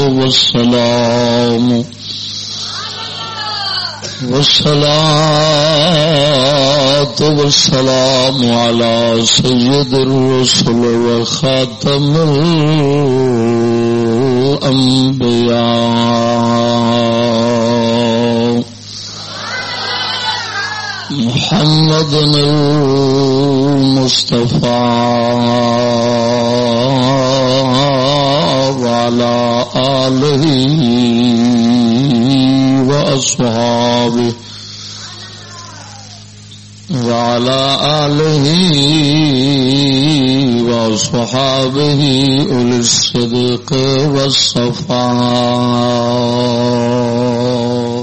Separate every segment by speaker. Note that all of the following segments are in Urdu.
Speaker 1: والسلام والسلام على سيد الرسل وخاتم الأنبياء محمد المصطفى وعلى آله وأصحابه أولي الصدق والصفاء.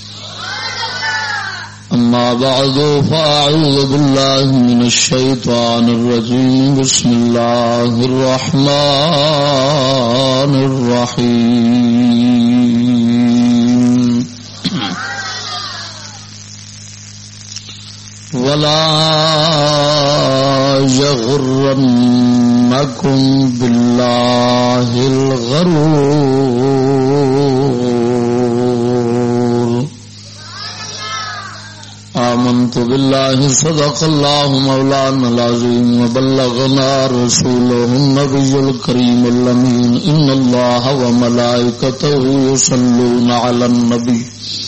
Speaker 1: أما بعد فأعوذ بالله من الشيطان الرجيم. بسم الله الرحمن الرحيم. ولا يغرنكم بالله الغرور. آمنت بالله صدق الله مولانا العظيم وبلغنا رسوله النبي الكريم الأمين. إن الله وملائكته يصلون على النبي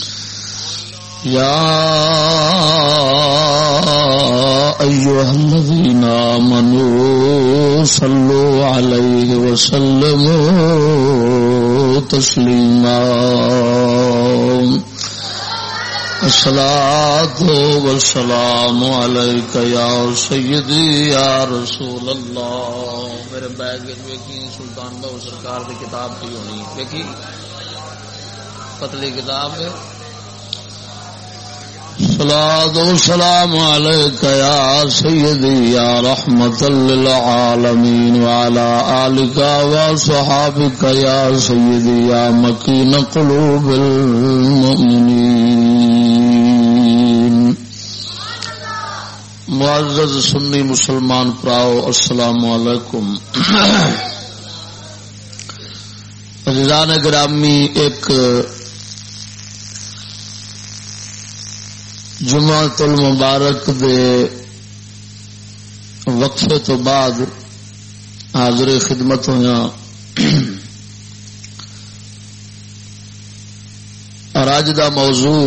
Speaker 1: يا أيها الذين آمنوا صلوا عليه وسلموا تسليما. الصلاة والسلام عليك يا سيدي يا رسول الله. میرے بیگ ویکھی سلطان بہو سرکار کی کتاب کی ہونی ویکھی پتلی کتاب ہے. الصلاة والسلام عليك يا سيدي يا رحمة للعالمين وعلى آلك وصحابك يا سيدي يا مكين قلوب المؤمنين. معزز سنی مسلمان پراؤ السلام علیکم. عزیزان گرامی، ایک جمعۃ المبارک دے وقفے تو بعد حاضر خدمت ہویا اور اج دا موضوع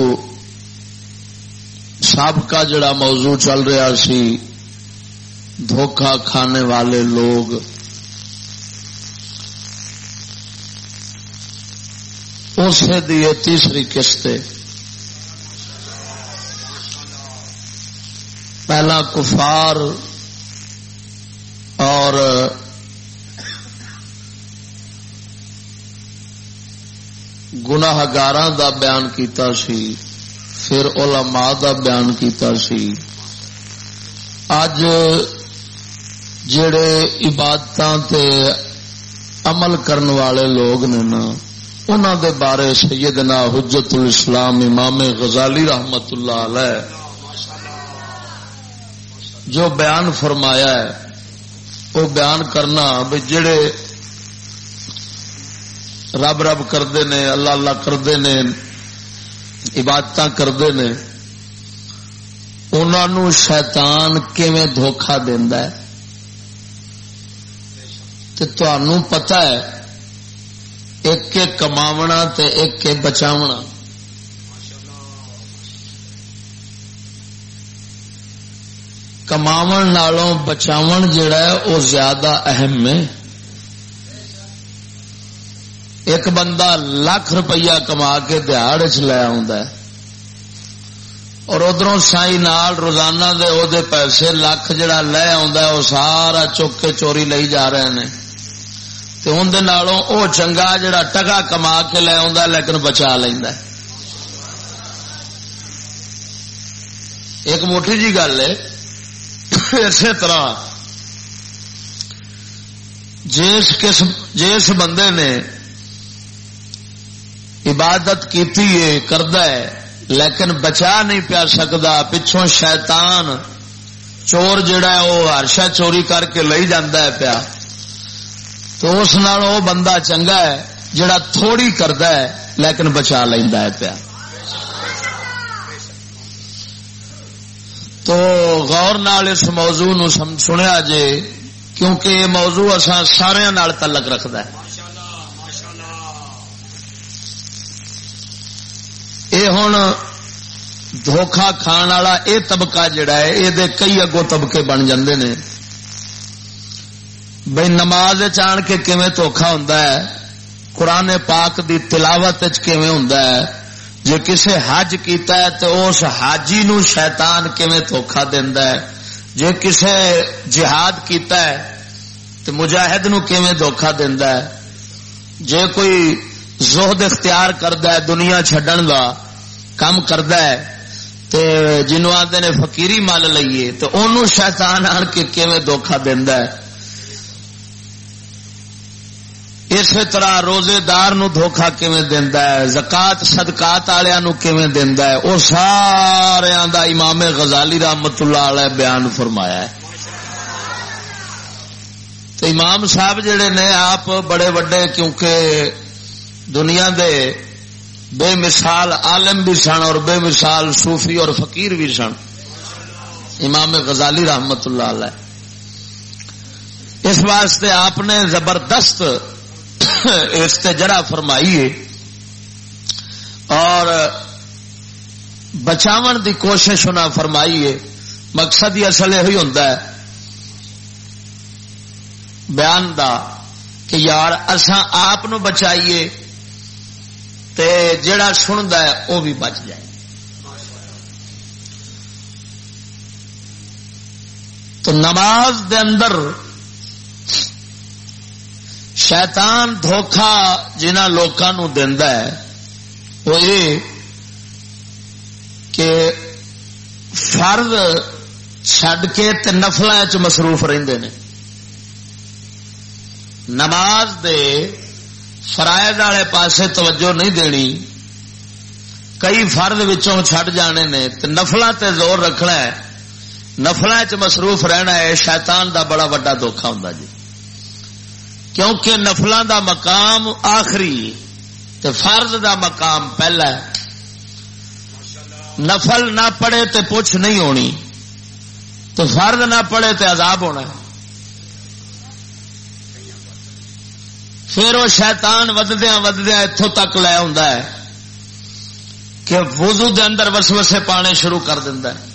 Speaker 1: سابقہ جڑا موضوع چل رہا سی دھوکہ کھانے والے لوگ، اسے دی تیسری قسط. پہلا کفار اور گناہگاراں دا بیان کیتا سی، پھر علماء دا بیان کیتا سی. اج جڑے عبادتاں تے عمل کرن والے لوگ نے نا، انہاں دے بارے سیدنا حجت الاسلام امام غزالی رحمت اللہ علیہ جو بیان فرمایا ہے وہ بیان کرنا بھی جڑے رب رب کرتے نے، اللہ اللہ کرتے نے، عبادت کرتے نے، انہوں شیطان کیویں دھوکھا دیندا ہے. تے تانوں پتہ ہے ایک کے کماونا تے ایک کے بچاونا. کماون نالوں بچاون جڑا ہے وہ زیادہ اہم ہے. ایک بندہ لاکھ روپیہ کما کے دیہڑ چ لے آندا ہے اور ادھروں سائی نال روزانہ دے او دے پیسے لاکھ جڑا لے آندا ہے وہ سارا چک کے چوری لئی جا رہے ہیں. تے اون دے نالوں او چنگا جڑا ٹکا کما کے لے آندا ہے لیکن بچا لیندا ہے. ایک موٹی جی گل ہے. اسی طرح جس بندے نے عبادت کیتی ہے کردا ہے لیکن بچا نہیں پیا سکتا، پچھوں شیطان چور جڑا ہے وہ ہر شے چوری کر کے لئی جاندا ہے پیا، تو اس نال وہ بندہ چنگا ہے جڑا تھوڑی کردا ہے لیکن بچا لیندا ہے پیا. تو غور نال اس موضوع نو سنیا جے کیونکہ یہ موضوع اساں سارے نال تعلق رکھدا ہے. یہ ہن دھوکھا کھان والا یہ طبقہ جڑا ہے یہ کئی اگوں طبقے بن جاندے نے. بھئی نماز آن کے کیویں دھوکھا ہوندا ہے, قرآن پاک دی تلاوت کیویں ہوندا ہے, جے کسے حج کیتا ہے تو اس حاجی نو شیطان کیویں دھوکھا دیندا ہے, جے کسے جہاد کیتا ہے تو مجاہد نو کیویں دھوکھا دیندا ہے, جے کوئی زہد اختیار کردا ہے دنیا چھڈن دا کام کردا ہے تے جنوں آندے نے فقیری مل لئیے تو اونوں شیطان آن کے کیویں دھوکھا دیندا ہے. اسی طرح روزے دار نو دھوکھا کیویں دیندا ہے, زکات صدقات والےاں نو کیویں دیندا ہے, او ساریاں دا امام غزالی رحمت اللہ علیہ بیان فرمایا ہے. تو امام صاحب جڑے نے آپ بڑے وڈے کیونکہ دنیا دے بے مثال عالم بھی سن اور بے مثال صوفی اور فقیر بھی سن, امام غزالی رحمت اللہ علیہ. اس واسطے آپ نے زبردست استجرا فرمائیے اور بچاون دی کوشش نہ فرمائیے. مقصد ہی اصل یہ ہوتا ہے بیان دا کہ یار اساں آپ نو بچائیے تے جڑا سندا ہے وہ بھی بچ جائے. تو نماز دے اندر شیطان دھوکھا جنہاں لوکاں نو دیندا ہے وہ یہ کہ فرض چھڈ کے تے نفلاں وچ مصروف رہندے نے. نماز دے فرائض والے پاسے توجہ نہیں دینی, کئی فرض وچوں چھڈ جانے نے تے نفلاں تے زور رکھنا ہے, نفلاں وچ مصروف رہنا ہے. شیطان دا بڑا وڈا دھوکھا ہوندا جی, کیونکہ نفلاں دا مقام آخری تے فرض دا مقام پہلا ہے. نفل نہ پڑھے تے پوچھ نہیں ہونی, تو فرض نہ پڑھے تے عذاب ہونا ہے. پھر وہ شیطان وددیاں وددیاں اتوں تک لے آندا ہے کہ وضو دے اندر وسوسے پانے شروع کر دیندا ہے.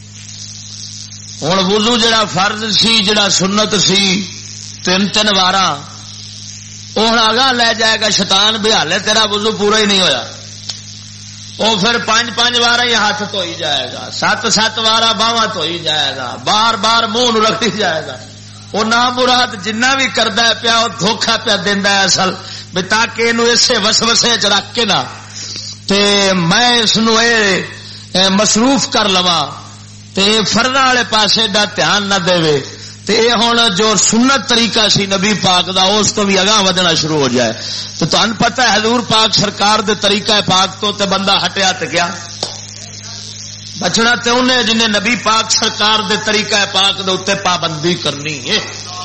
Speaker 1: ہن وضو جڑا فرض سی جڑا سنت سی 3 وارا وہ اگاں لے جائے گا شیطان بھی, حالے تیرا وضو پورا ہی نہیں ہویا. وہ پھر 5 وارا ہی ہاتھ دھوئی جائے گا, 7 وارا باواں دھوئی جائے گا, بار بار منہ رکھی جائے گا. وہ نام مراد جنہ بھی کردا ہے پیا وہ دھوکھا پیا دیندا ہے اصل بھی, تاکہ اینو اسے وسوسے چ رکھ کے نہ تے میں اس نو مصروف کر لواں تے فرضاں والے پاسے دا دھیان نہ دے. تے ہن جو سنت طریقہ سی نبی پاک دا اس تو بھی اگاں ودنا شروع ہو جائے. تو تانوں پتہ ہے حضور پاک سرکار دے طریقہ پاک تو تے بندہ ہٹیا تے گیا, بچنا تے انہیں جنہیں نبی پاک سرکار دے طریقہ پاک دے اوتے پابندی کرنی ہے.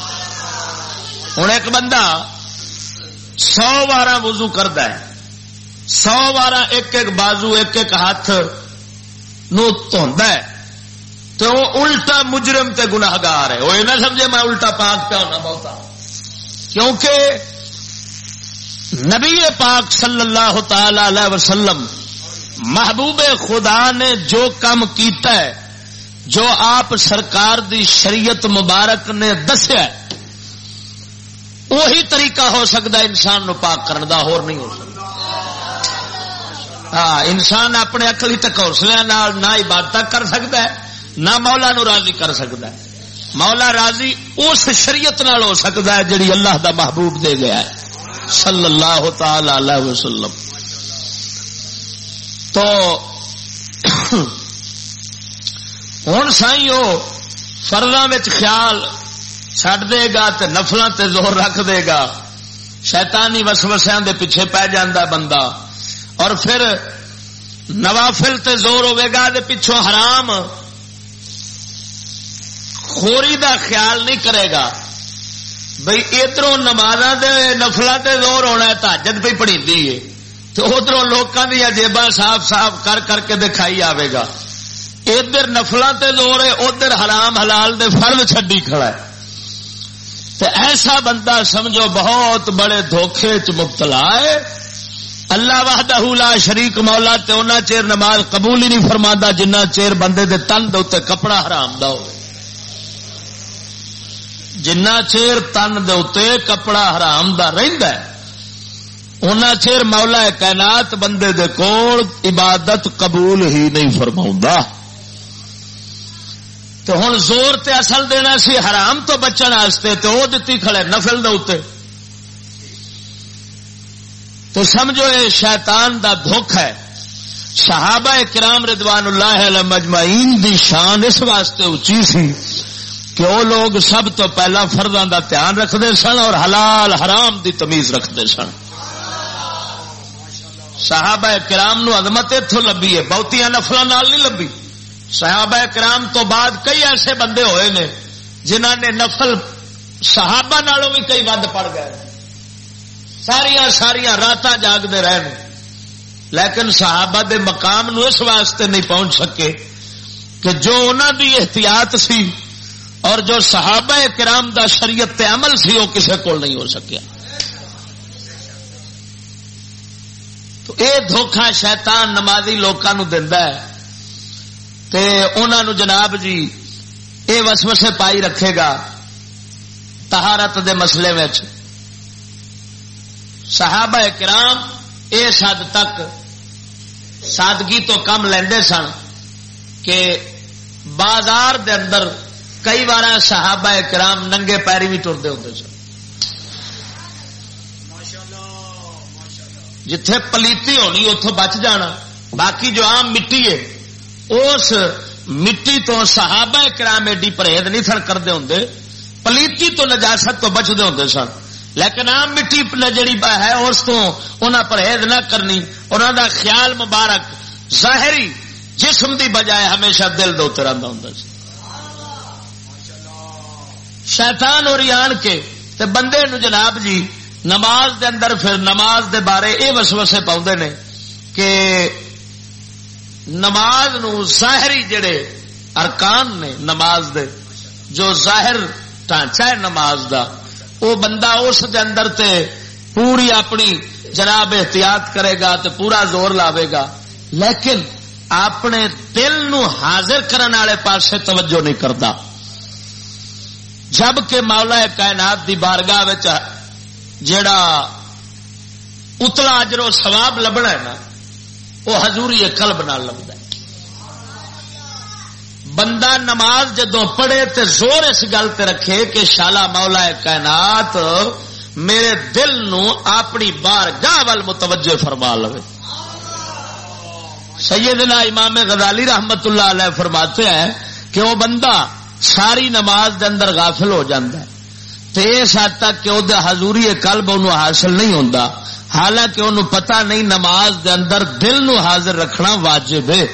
Speaker 1: ہن ایک بندہ 100 وارا وضو کردا ہے, 100 وارا ایک بازو ایک ہاتھ نو دھوندا ہے, تو وہ الٹا مجرم تے گناہگار ہے. وہ یہ نہ سمجھے میں الٹا پاک پہ ہونا بہتا, کیونکہ نبی پاک صلی اللہ تعالی علیہ وسلم محبوب خدا نے جو کام کیتا ہے, جو آپ سرکار دی شریعت مبارک نے دسیا ہے, وہی طریقہ ہو سکتا ہے انسان نو پاک کرنے دا, اور نہیں ہو سکتا. ہاں, انسان اپنے عقلی تک حوصلے نال نہ عبادت کر سکتا ہے نہ مولا نو راضی کر سکتا ہے. مولا راضی اس شریعت نال ہو سکتا ہے جڑی اللہ دا محبوب دے گیا ہے صلی اللہ تعالی علیہ وسلم. تو ہن سائیں وہ فرضاں وچ خیال چھڈ دے گا تے نفلاں تے زور رکھ دے گا, شیطانی وسوسیاں دے پیچھے پہ جاندا بندہ, اور پھر نوافل تے زور ہوے گا دے پیچھوں حرام خوری دا خیال نہیں کرے گا, بھئی ادھروں نمازاں دے نفلاں تے زور ہونا ہے، تہجد پہ پڑھیندی ہے، تو ادھروں لوکاں دی جیباں صاف صاف کر کر کے دکھائی آوے گا. ادھر نفلاں تے زور ہے، ادھر حرام حلال دے فرض چھڈی کھڑا ہے. تو ایسا بندہ سمجھو بہت بڑے دھوکھے چ مبتلا ہے. اللہ وحدہ لا شریک مولا تے اونا چیر نماز قبول ہی نہیں فرماندا جنہ چیر بندے دے تن دے اوتے کپڑا حرام دا ہوئے. جنہ چیر تن دے اوتے کپڑا حرام دا رہندا ہے اونا چیر مولا کائنات بندے دے کول عبادت قبول ہی نہیں فرماوندا. تو ہن زور تے اصل دینا سی حرام تو بچن واسطے، تے او دتی کھڑے نفل دے اوتے. تو سمجھو یہ شیطان دا دھوکا ہے. صحابہ کرام رضوان اللہ علیہ مجمعین دی شان اس واسطے اونچی سی کہ وہ لوگ سب تو پہلا فرضاں دا دھیان رکھتے سن اور حلال حرام دی تمیز رکھتے سن. صحابہ کرام نو عظمت اتوں لبھی ہے، بہتیاں نفلاں نال نہیں لبھی. صحابہ کرام تو بعد کئی ایسے بندے ہوئے نے جنہاں نے نفل صحابہ نالوں بھی کئی ود پڑ گئے، ساریاں راتاں جاگتے رہے، لیکن صحابہ دے مقام نو اس واسطے نہیں پہنچ سکے کہ جو انہاں دی احتیاط سی اور جو صحابہ کرام دا شریعت تے عمل سی وہ کسے کول نہیں ہو سکیا. تو اے دھوکھا شیطان نمازی لوکاں نو دیندا ہے تے انہاں نو جناب جی اے وسوسے پائی رکھے گا طہارت دے مسئلے وچ. صحابہ کرام اس حد تک سادگی تو کم لیندے سن کہ بازار دے اندر کئی بار صحابہ کرام ننگے پیری بھی ٹردے ہوندے سن. جتھے پلیتی ہونی اتوں بچ جانا، باقی جو عام مٹی ہے اس مٹی تو صحابہ کرام ایڈی پرہیز نہیں سن کرتے ہوں، پلیتی تو نجاست تو بچتے ہوں سن، لیکن عام مٹی جڑی ہے اس تو انہاں پرہیز نہ کرنی. انہاں دا خیال مبارک ظاہری جسم دی بجائے ہمیشہ دل دے اوتے رہندا ہوندا سی. شیطان اور آن کے تے بندے نو جناب جی نماز دے اندر پھر نماز دے بارے اے وسوسے پاؤندے نے کہ نماز نو ظاہری جڑے ارکان نے نماز دے، جو ظاہر ڈھانچہ ہے نماز دا، وہ بندہ اس دے اندر تے پوری اپنی جناب احتیاط کرے گا تے پورا زور لاوے گا، لیکن اپنے دل نو حاضر کرنے والے پاسے توجہ نہیں کرتا. جبکہ مولا کائنات دی بارگاہ وچ جڑا اتلا اجر و ثواب لبنا ہے نا وہ حضوری قلب نال لبدا ہے. بندہ نماز جدوں پڑھے تے زور اس گل تے رکھے کہ شالا مولا کائنات میرے دل نو اپنی بارگاہ وال متوجہ فرما لوے. سیدنا امام غزالی رحمت اللہ علیہ فرماتے ہیں کہ وہ بندہ ساری نماز دے اندر غافل ہو جاتا ہے تو اس حد تک کہ وہ حضوری قلب انہوں حاصل نہیں ہوتا، حالانکہ انہوں پتہ نہیں نماز دے اندر دل نو حاضر رکھنا واجب ہے،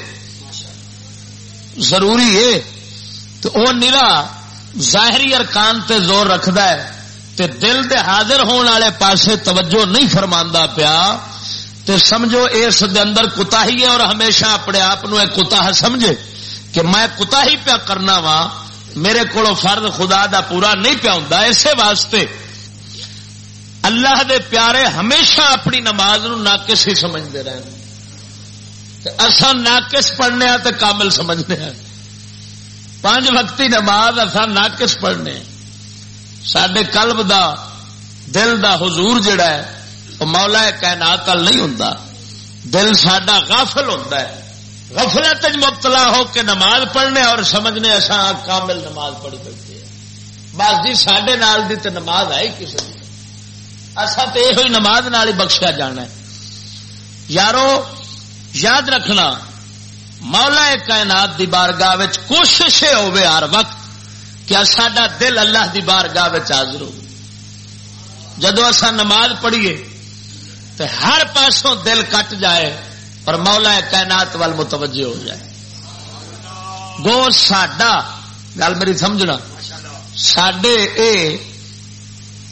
Speaker 1: ضروری ہے. تو وہ نرا ظاہری ارکان تے زور رکھدا ہے تے دل دے حاضر ہونے والے پاسے توجہ نہیں فرماندا پیا، تے سمجھو اس دے اندر کوتاہی ہے. اور ہمیشہ اپنے آپ نو ایک کوتاہ سمجھے کہ میں کوتاہی پیا کرنا وا، میرے کو فرض خدا دا پورا نہیں پیا ہوندا. اسے واسطے اللہ دے پیارے ہمیشہ اپنی نماز نو ناقص ہی سمجھتے رہے. اساں ناقص پڑھنے تے کامل سمجھنے ہیں. 5 وقتی نماز اساں ناقص پڑھنے، سڈے قلب دا دل دا حضور جڑا ہے وہ مولا کائنات وال نہیں ہوندا. دل ساڈا غافل ہوندا ہے، غفلت مبتلا ہو کے نماز پڑھنے اور سمجھنے اساں کامل نماز پڑھی بیٹھے ہیں. بس جی ساڈے نال دی تے نماز آئی کسی دی، اساں تے یہ نماز نال ہی بخشیا جانا ہے. یارو یاد رکھنا مولا کائنات دی بارگاہ وچ کوشش ہوے ہر وقت کہ ساڈا دل اللہ دی بارگاہ وچ حاضر ہو. جدو اساں نماز پڑھیے تو ہر پاسوں دل کٹ جائے اور مولا کائنات وال متوجہ ہو جائے. گو ساڈا گل میری سمجھنا، ساڈے اے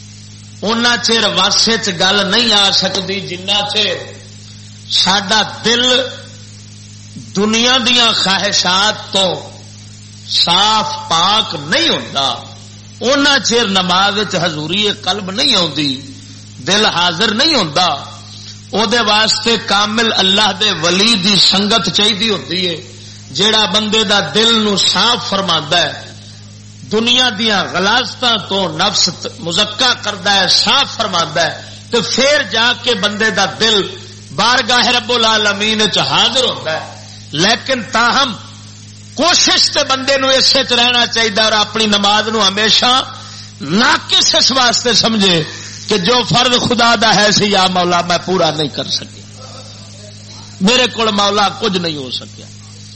Speaker 1: اُنّا چیر واسے چ گل نہیں آ سکتی جنہ چیر ساڈا دل دنیا دیاں خواہشات تو صاف پاک نہیں ہوتا، اُنّا چیر نماز حضوری قلب نہیں آتی، دل حاضر نہیں ہوتا۔ او دے واسطے کامل اللہ دے ولی دی سنگت چاہیے ہوتی ہے، جیڑا بندے دا دل نو صاف فرماندا ہے، دنیا دیاں غلاظتاں تو نفس مزکا کردا ہے، صاف فرماندا ہے، تو پھر جا کے بندے دا دل بارگاہ رب العالمین وچ حاضر ہوتا ہے۔ لیکن تاہم کوشش تے بندے نو اسے چ رہنا چاہیے اور اپنی نماز نو ہمیشہ ناقص اس واسطے سمجھے کہ جو فرض خدا دا ہے سی یا مولا میں پورا نہیں کر سکیا، میرے کول مولا کچھ نہیں ہو سکیا۔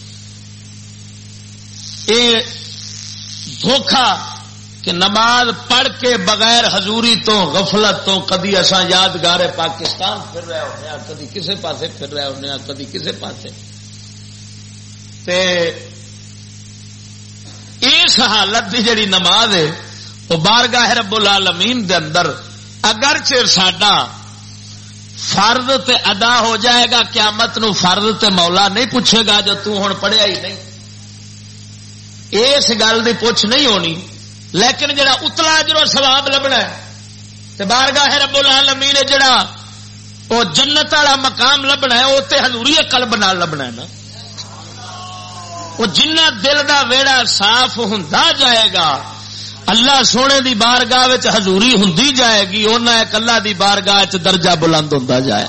Speaker 1: یہ دھوکھا کہ نماز پڑھ کے بغیر حضوری تو غفلت تو کدی اساں یادگار پاکستان پھر رہے ہونے، کدی کسے پاسے پھر رہے ہونے، کدی کسے پاسے، تے اس حالت دی جڑی نماز ہے وہ بارگاہ رب العالمین دے اندر اگرچہ ساڈا فرض تے ادا ہو جائے گا، قیامت نو فرض تے مولا نہیں پوچھے گا جو تو ہن پڑھیا ہی نہیں، اس گل دی پوچھ نہیں ہونی، لیکن جڑا اتلا اجر و ثواب لبنا ہے تے بارگاہ رب العالمین جڑا وہ جنت والا مقام لبنا ہے وہ تے حضوری قلب نال لبنا ہے نا۔ وہ جنہ دل دا ویڑا صاف ہوندا جائے گا، اللہ سونے دی بارگاہ وچ حضوری ہوندی جائے گی، اونا ایک اللہ دی بارگاہ وچ درجہ بلند ہوندا جائے،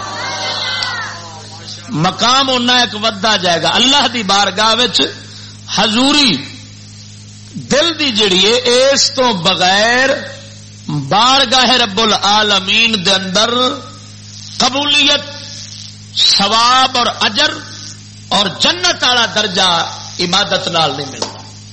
Speaker 1: مقام اونا ایک ودا جائے گا۔ اللہ دی بارگاہ وچ حضوری دل دی جڑی ہے اس تو بغیر بارگاہ رب العالمین دے اندر قبولیت، ثواب اور اجر اور جنت والا درجہ عبادت نال نہیں ملتا۔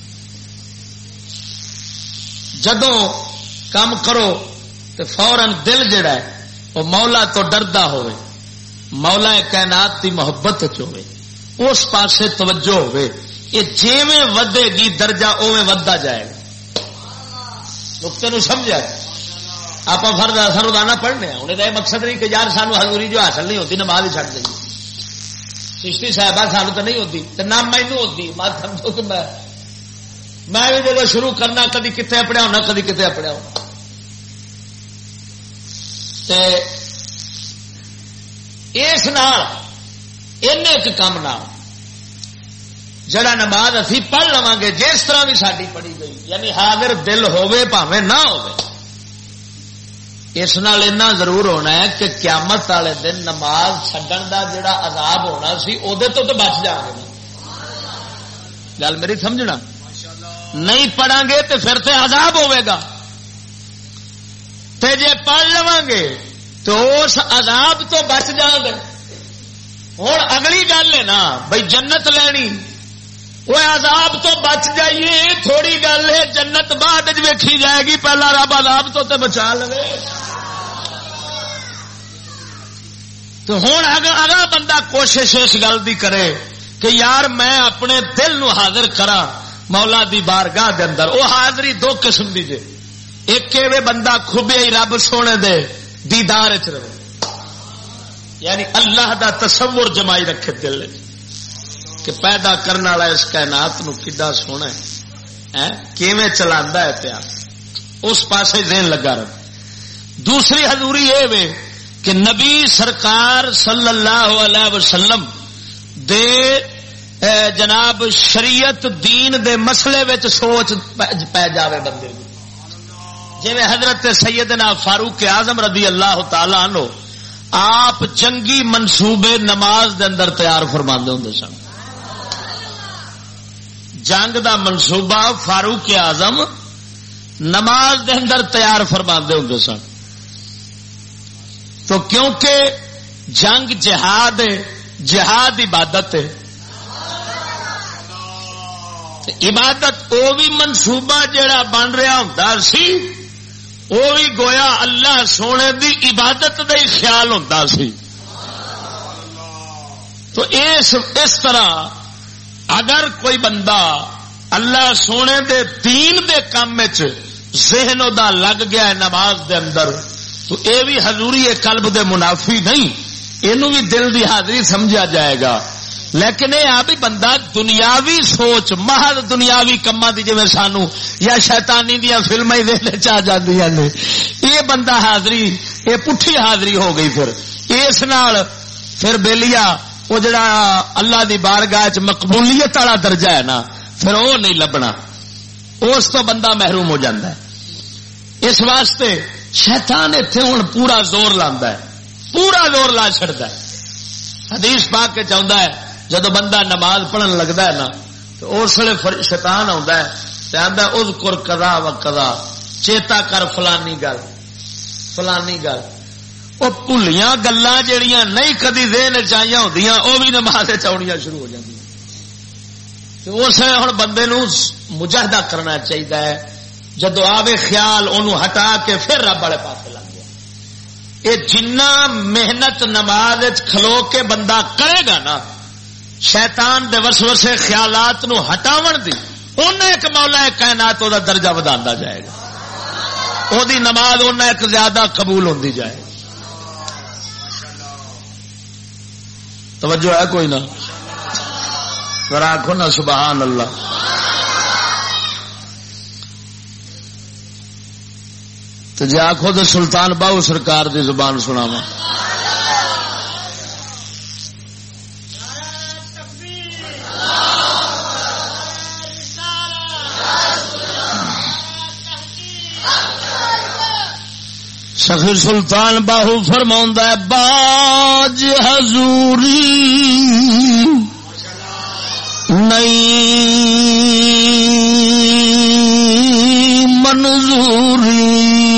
Speaker 1: جدوں کام کرو تو فوراً دل جڑا ہے وہ مولا تو ڈردا ہوئے، مولا کائنات کی محبت ہوئے، اس پاسے توجہ ہوئے، یہ جیویں ودے گی درجہ اوویں ودا جائے گا۔ نقطے نو سمجھا؟ آپ فرض روزانہ پڑھنے ہیں، انہیں یہ مقصد نہیں کہ یار سانو حضوری جو حاصل نہیں ہوتی نماز ہی چھڈ دیں، چشتی صاحبہ سانو تو نہیں ہوتی تو نہ مینو ہوتی، مت سمجھو کہ میں بھی جب شروع کرنا کدی کتنے پڑھیا ہونا کدی کتنے پڑھیا ہونا۔ اس ایک کام نہ جڑا نماز اسی پڑھ لواں گے جس طرح بھی ساری پڑھی گئی، یعنی حاضر دل ہوے بھاویں نہ ہوے، اس نال اتنا ضرور ہونا ہے کہ قیامت والے دن نماز چھڈن دا جڑا عذاب ہونا سی اودے تو بچ جا گے۔ گل میری سمجھنا، نہیں پڑھاں گے تو پھر تے عذاب ہوے گا، تے جے پڑھ لواں گے تو اس عذاب تو بچ جاؤ گے۔ ہوں اگلی گل ہے نا بھائی جنت لینی، وہ عذاب تو بچ جائیے تھوڑی گل ہے، جنت بعد ویکھی جائے گی، پہلا رب عذاب تو تے بچا لے۔ تو ہوں اگلا بندہ کوشش اس گل دی کرے کہ یار میں اپنے دل نو حاضر کرا مولا دی بارگاہ دے اندر۔ وہ حاضری دو قسم دی جے، ایک کہ بندہ کھبیا ہی رب سونے دے دیدار وچ رہے، یعنی اللہ دا تصور جمائی رکھے دل کہ پیدا کرنے والا اس کائنات نو کڈا سونا ہے، کیویں چلاندا ہے پیا، اس پاسے ذہن لگا رہے۔ دوسری حضوری یہ وے کہ نبی سرکار صلی اللہ علیہ وسلم دے جناب شریعت دین دے مسئلے وچ سوچ پی جاوے بندے دی، جویں حضرت سیدنا فاروق اعظم رضی اللہ تعالی عنہ آپ جنگی منصوبے نماز دے اندر تیار فرماندے ہوندے سن۔ جنگ دا منصوبہ فاروق اعظم نماز دے اندر تیار فرماندے ہوندے سن، تو کیونکہ جنگ جہاد ہے، جہاد عبادت ہے، عبادت وہ بھی منصوبہ جڑا بن رہا ہوندا سی وہ بھی گویا اللہ سونے دی عبادت دا ہی خیال ہوندا سی۔ تو اس طرح اگر کوئی بندہ اللہ سونے دے دین دے کام وچ ذہن دا لگ گیا ہے نماز دے اندر تو اے بھی حضوری قلب دے منافی نہیں، اینو بھی دل دی حاضری سمجھا جائے گا. لیکن یہ آ بھی بندہ دنیاوی سوچ محض دنیاوی کما دی جویں سانو یا شیطانی دیا فلمیں ویلے چ جاندیاں نے، یہ بندہ حاضری یہ پٹھی حاضری ہو گئی. پھر اس نال پھر بیلیا وہ جڑا اللہ دی بارگاہ چ مقبولیت والا درجہ ہے نا پھر وہ نہیں لبنا، اس تو بندہ محروم ہو جاتا ہے. اس واسطے شیطان اتنے ہوں پورا زور لاندا ہے، پورا زور لا چھڑتا ہے. حدیث پاک کے چاہتا ہے جدو بندہ نماز پڑھن لگتا ہے نا تو اس ویلے شیطان آتا ہے تو آتا ہے اذکر کذا و کذا، چیتا کر فلانی گل فلانی گل. وہ بھلیاں گلاں جہاں نہیں کدی ذہن چاہیے ہوندیاں وہ بھی نماز چاؤنیاں شروع ہو جاتی. اس لیے ہوں بندے نو مجاہدہ کرنا چاہیے، جدو آوے خیال انہوں ہٹا کے پھر رب والے پاس لگ گیا. یہ جنہ محنت نماز کھلو کے بندہ کرے گا نا شیطان دے وسوسے خیالات نو ہٹاون دی انہیں ایک مولا کائنات دا درجہ وداندا جائے گا، او دی نماز انہیں ایک زیادہ قبول ہوندی جائے گی. توجہ ہے کوئی نہ؟ ذرا آخو نا سبحان اللہ. تو جی آخو تو سلطان باہو سرکار دی زبان سناواں. سخی سلطان باہو فرماؤندا ہے باج حضوری نئی منظوری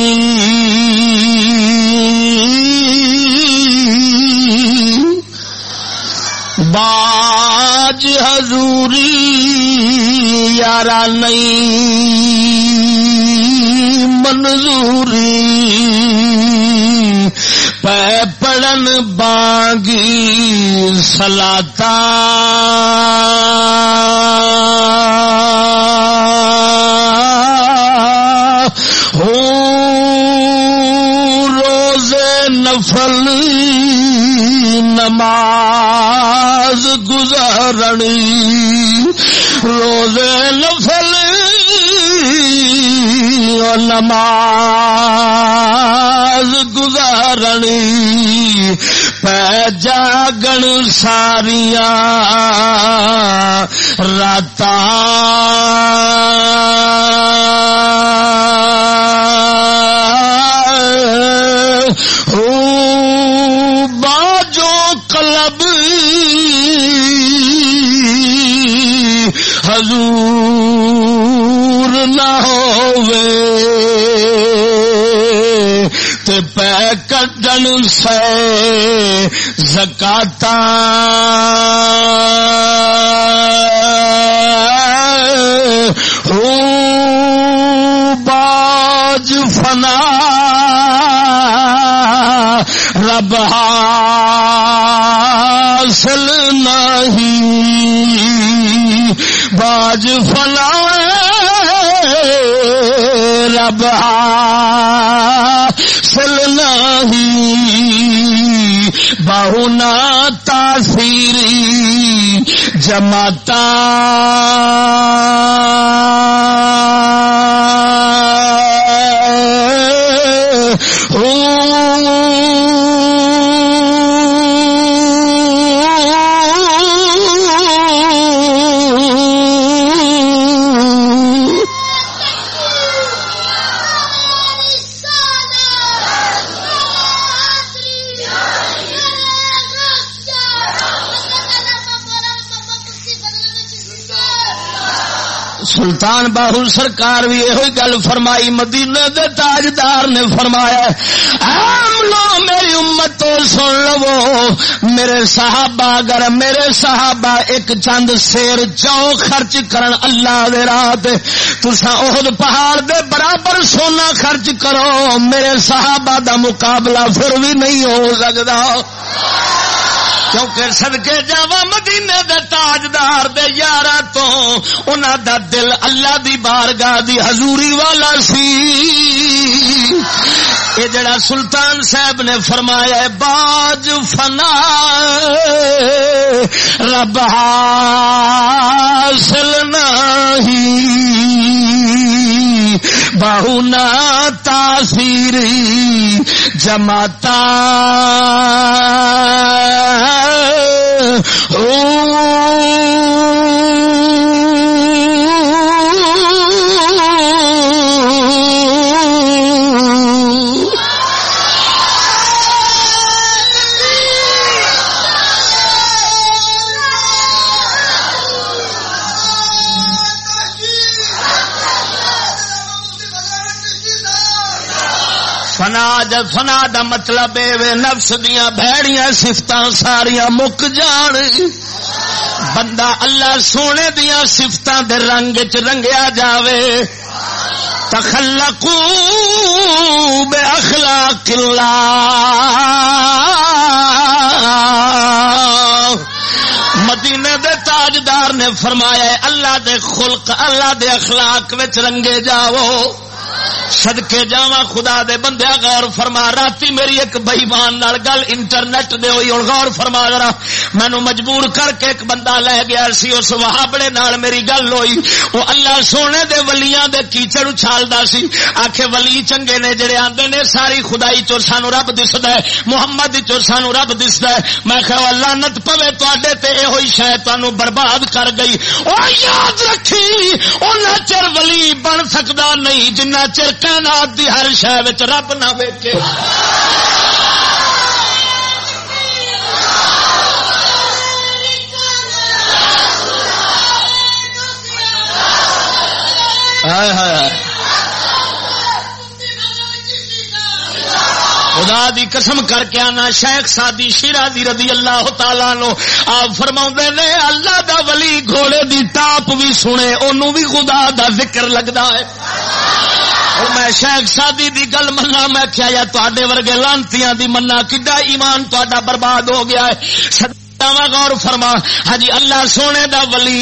Speaker 1: باج حضوری یارا نئی منظوری پہ پڑن بانگی سلاتا ہو روز نفل نماز گزارنی روز نفل نماز گزارنی پہ جاگن ساریاں راتا باجو قلب حضور نہ ہووے تے پہ کڈن سے زکاتاں ہو باج فنا رب حاصل نہیں باج فنا رب حاصل نہیں بہنا تاثیری جماتا سلطان باہو سرکار بھی یہ گل فرمائی. مدینے دے تاجدار نے فرمایا عام لو میری امت تو سن لو میرے صحابہ اگر میرے صحابہ ایک چند سیر جو خرچ کرن اللہ دے راہ تے تساں احد پہاڑ دے برابر سونا خرچ کرو میرے صحابہ دا مقابلہ پھر بھی نہیں ہو سکدا. کیونکہ صدقے جاواں مدینے دے تاجدار دے یاراں تو انہاں دا دل اللہ دی بارگاہ دی حضوری والا سی. یہ جڑا سلطان صاحب نے فرمایا ہے باج فنا رب حاصل نہیں بہونا تاثیری جماتا فنا دا مطلب اے نفس دیاں بھڑیاں صفتاں ساریاں مک جان بندہ اللہ سونے دیاں صفتاں دے رنگ وچ رنگیا جاوے. تخلقوا باخلاق اللہ. مدینے دے تاجدار نے فرمایا اللہ دے خلق اللہ دے اخلاق وچ رنگے جاؤ. صدقے جاواں خدا دے بندیا غور فرما. راتی میری ایک بےمان نال گل انٹرنیٹ دے ہوئی اور غور فرما ذرا. مینوں مجبور کر کے ایک بندہ لے گیا سی اس وہابڑے نال میری گل ہوئی. وہ اللہ سونے دے ولیاں دے کیچڑ اچھالدا سی. آکھے ولی چنگے نے جڑے آندے نے ساری خدائی چوں سانو رب دسدا ہے محمد چوں سانو رب دسدا ہے. میں کہا لعنت پوے تواڈے تے اے ہوئی شے تانوں برباد کر گئی. او یاد رکھی اوناں چر ولی بن سکدا نہیں جنہ چر کائنات دی ہر شے وچ رب نہ ویکھے. ہائے ہائے خدا دی قسم کر کے آنا شیخ سادی شیرازی رضی اللہ تعالیٰ عنہ آپ فرماؤندے نے اللہ دا ولی گھوڑے دی ٹاپ بھی سنے انہوں بھی خدا دا ذکر لگدا ہے. اور میں شیخ سادی دی گل منا میں کیا یا تواڈے ورگے لانتیاں دی منا کڈا ایمان تواڈا برباد ہو گیا ہے. غور فرما. ہاں جی اللہ سونے دا ولی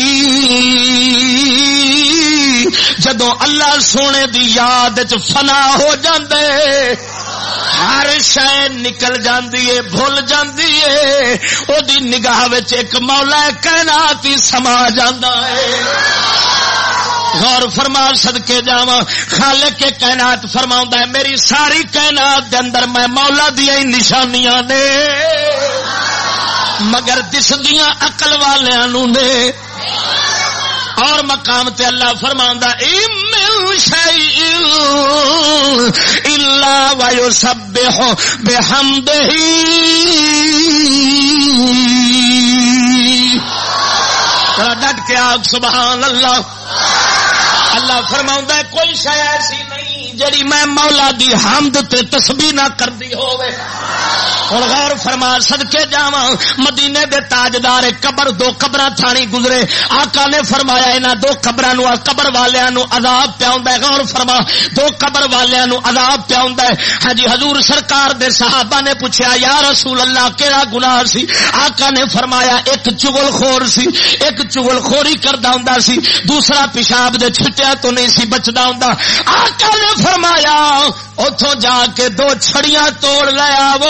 Speaker 1: جدوں اللہ سونے دی یاد وچ فنا ہو جاندے ہر شے نکل جاندی ہے بھول جاندی ہے. او دی نگاہ وچ ایک مولا کائنات ہی سما جاندا ہے. غور فرما صدقے جاواں خالق کے کائنات فرماوندا ہے میری ساری کائنات دے اندر میں مولا دی نشانیاں نے مگر دسدیاں عقل والیاں نوں نے. اور مقام تے اللہ فرماندا من شیء الا ويسبح بحمده. ڈٹ کے آگ سبحان اللہ. اللہ فرماؤں ہے کوئی شے ایسی نہیں جڑی میں مولا دی حمد تے تسبیح نہ کردی ہووے. اور غور فرما صدقے جاواں مدینے دے تاجدار قبر دو قبراں تھانی گزرے. آقا نے فرمایا انہاں دو قبراں نو قبر والیاں نو عذاب پیا ہوندا ہے. غور فرما دو قبر والیاں نو عذاب پیا ہوندا ہے. ہاں جی حضور سرکار دے صحابہ نے پوچھا یا رسول اللہ کیڑا گناہ سی؟ آقا نے فرمایا ایک چغل خور سی, ایک چغل خوری کردا ہوندا سی, دوسرا پیشاب دے چھٹیا تو نہیں سی بچدا ہوندا. آقا نے فرمایا اتھوں جا کے دو چھڑیاں توڑ لے آو.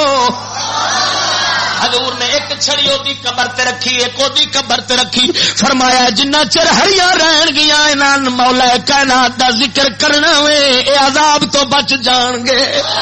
Speaker 1: حضور نے ایک چھڑی دی قبر تے رکھی ایک دی قبر تے رکھی. فرمایا جنہ چر ہریاں رہن گیا انہاں مولا کائنات دا ذکر کرنا وے اے عذاب تو بچ جان گے.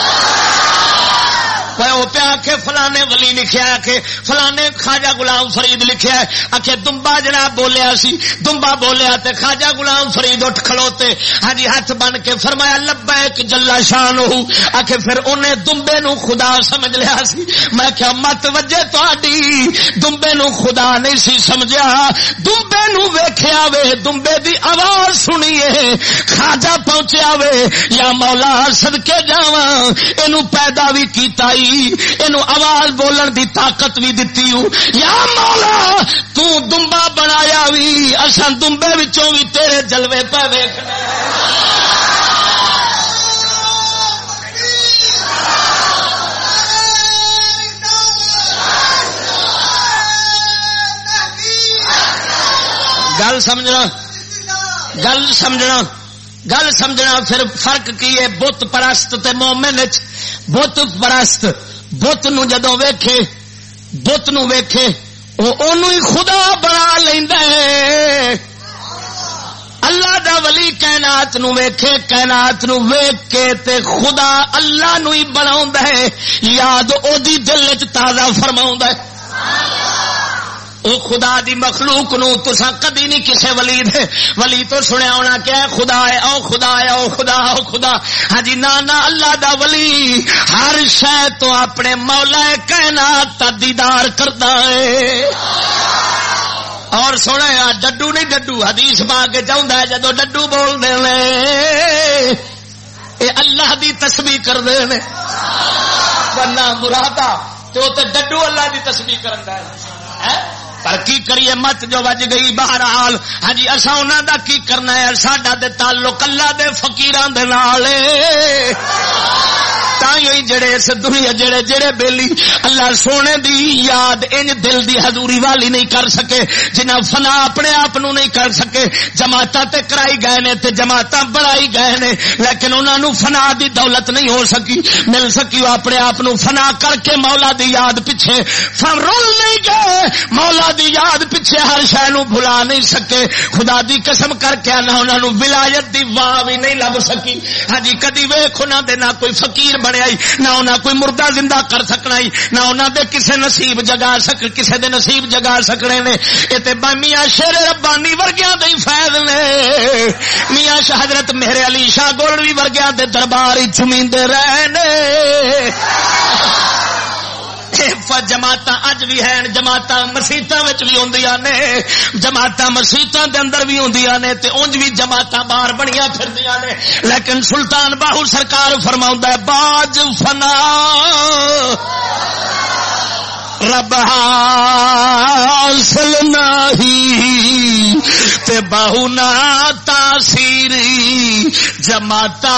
Speaker 1: وہ پیا کے فلانے ولی لکھیا ہے کہ فلانے خواجہ غلام فرید لکھیا ہے کہ دمبا جناب بولیا سی, دمبا بولیا تے خواجہ غلام فرید اٹھ کھلوتے ہاں جی ہاتھ بن کے فرمایا لبیک جلا شانہ. آکھے پھر انہیں دمبے نو خدا سمجھ لیا سی. میں کیا مت وجے تہاڈی دمبے نو خدا نہیں سی سمجھیا, دمبے نو ویکھیا وے, دمبے دی آواز سنیے خواجہ پہنچیا وے. یا مولا صدکے جاواں اینو پیدا بھی کیتا اینو آواز بولن دی طاقت بھی دتی. یا مولا تو دمبا بنایا بھی اساں دمبے وچوں بھی تیرے جلوے پہ ویکھنے. گل سمجھنا پھر فرق کی ہے بت پرست تے مومن وچ. بت پرست بت نو جدوں ویکھے بت نو ویکھے اونوں ہی خدا بنا لیندا ہے. اللہ دا ولی کائنات نو ویکھے کائنات نو ویکھ کے تے خدا اللہ نو ہی بناوندا ہے. یاد او دی دل وچ تازہ فرماوندا ہے. او خدا دی مخلوق نو تساں کدی نہیں کسے ولی تو سنیا ہونا کہ اے خدا ہے او خدا ہے او خدا او خدا. ہاں جی نا اللہ دا ولی ہر شے تو اپنے مولا کائنات دا دیدار کردا ہے. اور سونا ڈڈو نہیں ڈڈو حدیث پا کے چاہتا ہے جدو ڈڈو بول دے اے اللہ دی تسبیح کر دے ورنہ مرادا تو ڈڈو اللہ دی تسبیح کرتا ہے. پر کی کریے مت جو وج گئی. بہرحال ہاں جی اصا انہوں دا کی کرنا ہے. ساڈا دے تعلق اللہ دے فقیراں دے نال جڑے اس دنیا جڑے بیلی اللہ سونے دی یاد انج دل دی حضوری والی نہیں کر سکے جنہ فنا اپنے آپ نو نہیں کر سکے. جماعتاں تے کرائی گئے نے تے جماعتاں بڑھائی گئے نے لیکن انہاں نو فنا دی دولت نہیں ہو سکی مل سکی. وہ اپنے آپ نو فنا کر کے مولا دی یاد پیچھے رول نہیں گئے. مولا دی یاد پیچھے ہر شے نو بھلا نہیں سکے. خدا دی قسم کر کے نہ انہاں نو ولایت دی واہ بھی نہیں لب سکی. ہاں جی کدی ویکھ انہاں دے نہ کوئی فقیر بنیا نہ انہاں کوئی مردہ زندہ کر سکنا نہ انہاں دے کسے نصیب جگا کسے دے نصیب جگا سکنے نے. اے تے میاں شیر ربانی ورگیاں دے فیض نے. میاں شاہ حضرت میرے علی شاہ گولوی ورگیاں دے دربار ہی چمیندے رہے نے. جماعت اج بھی ہیں جماعت مسیتاں وچ بھی ہوندیاں نے جماعت مسیتاں دے اندر بھی ہوندیاں نے تے اونج بھی جماعت باہر بنیاں پھردیاں نے. لیکن سلطان باہو سرکار فرماوندا ہے باج فنا رب حاصل نہیں تے باہو نا تاثیری جماعتا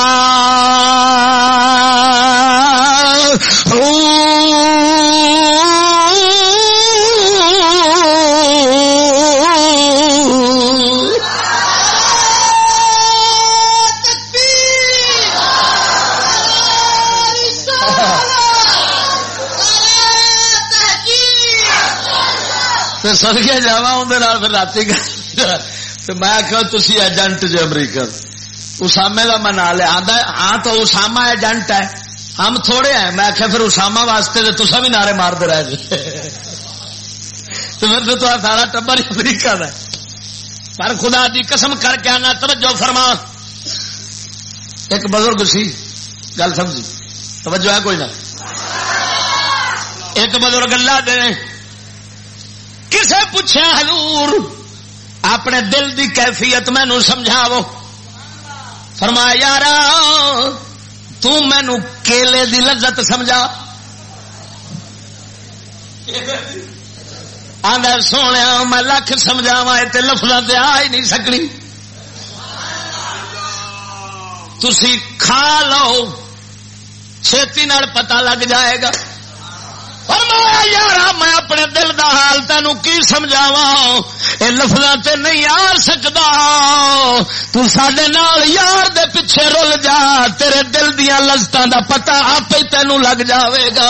Speaker 2: سدکے جاوا اندر پھر رات میں آخیا تھی ایجنٹ جو امریکہ اسامے کا میں نام لیا آدھا ہاں تو اسامہ ایجنٹ ہے ہم تھوڑے ہیں. میں آخیا پھر اسامہ واسطے تصا بھی نعرے مارتے رہ جائے تو پھر تو سارا ٹبر امریکہ کا. پر خدا دی قسم کر کے آنا توجہ فرما. ایک بزرگ سی گل سمجھی توجہ ہے کوئی نہ. ایک بزرگ اللہ دے کسے پوچھا حضور اپنے دل دی کیفیت مینوں سمجھاو. فرمایا یارا تو مینوں کیلے دی لذت سمجھا. آندا سونے میں لکھ سمجھاواں تے لفظاں تے آ ہی نہیں سکڑی. تسی کھا لو چھتی نال پتہ لگ جائے گا. فرمایا یارا میں اپنے دل دا حال تینوں کی سمجھاواں اے لفظاں تے نہیں آ سکدا. تو ساڈے نال یار دے پیچھے رل جا تیرے دل دیاں لذتاں دا پتہ آپ ہی تینوں لگ جاوے گا.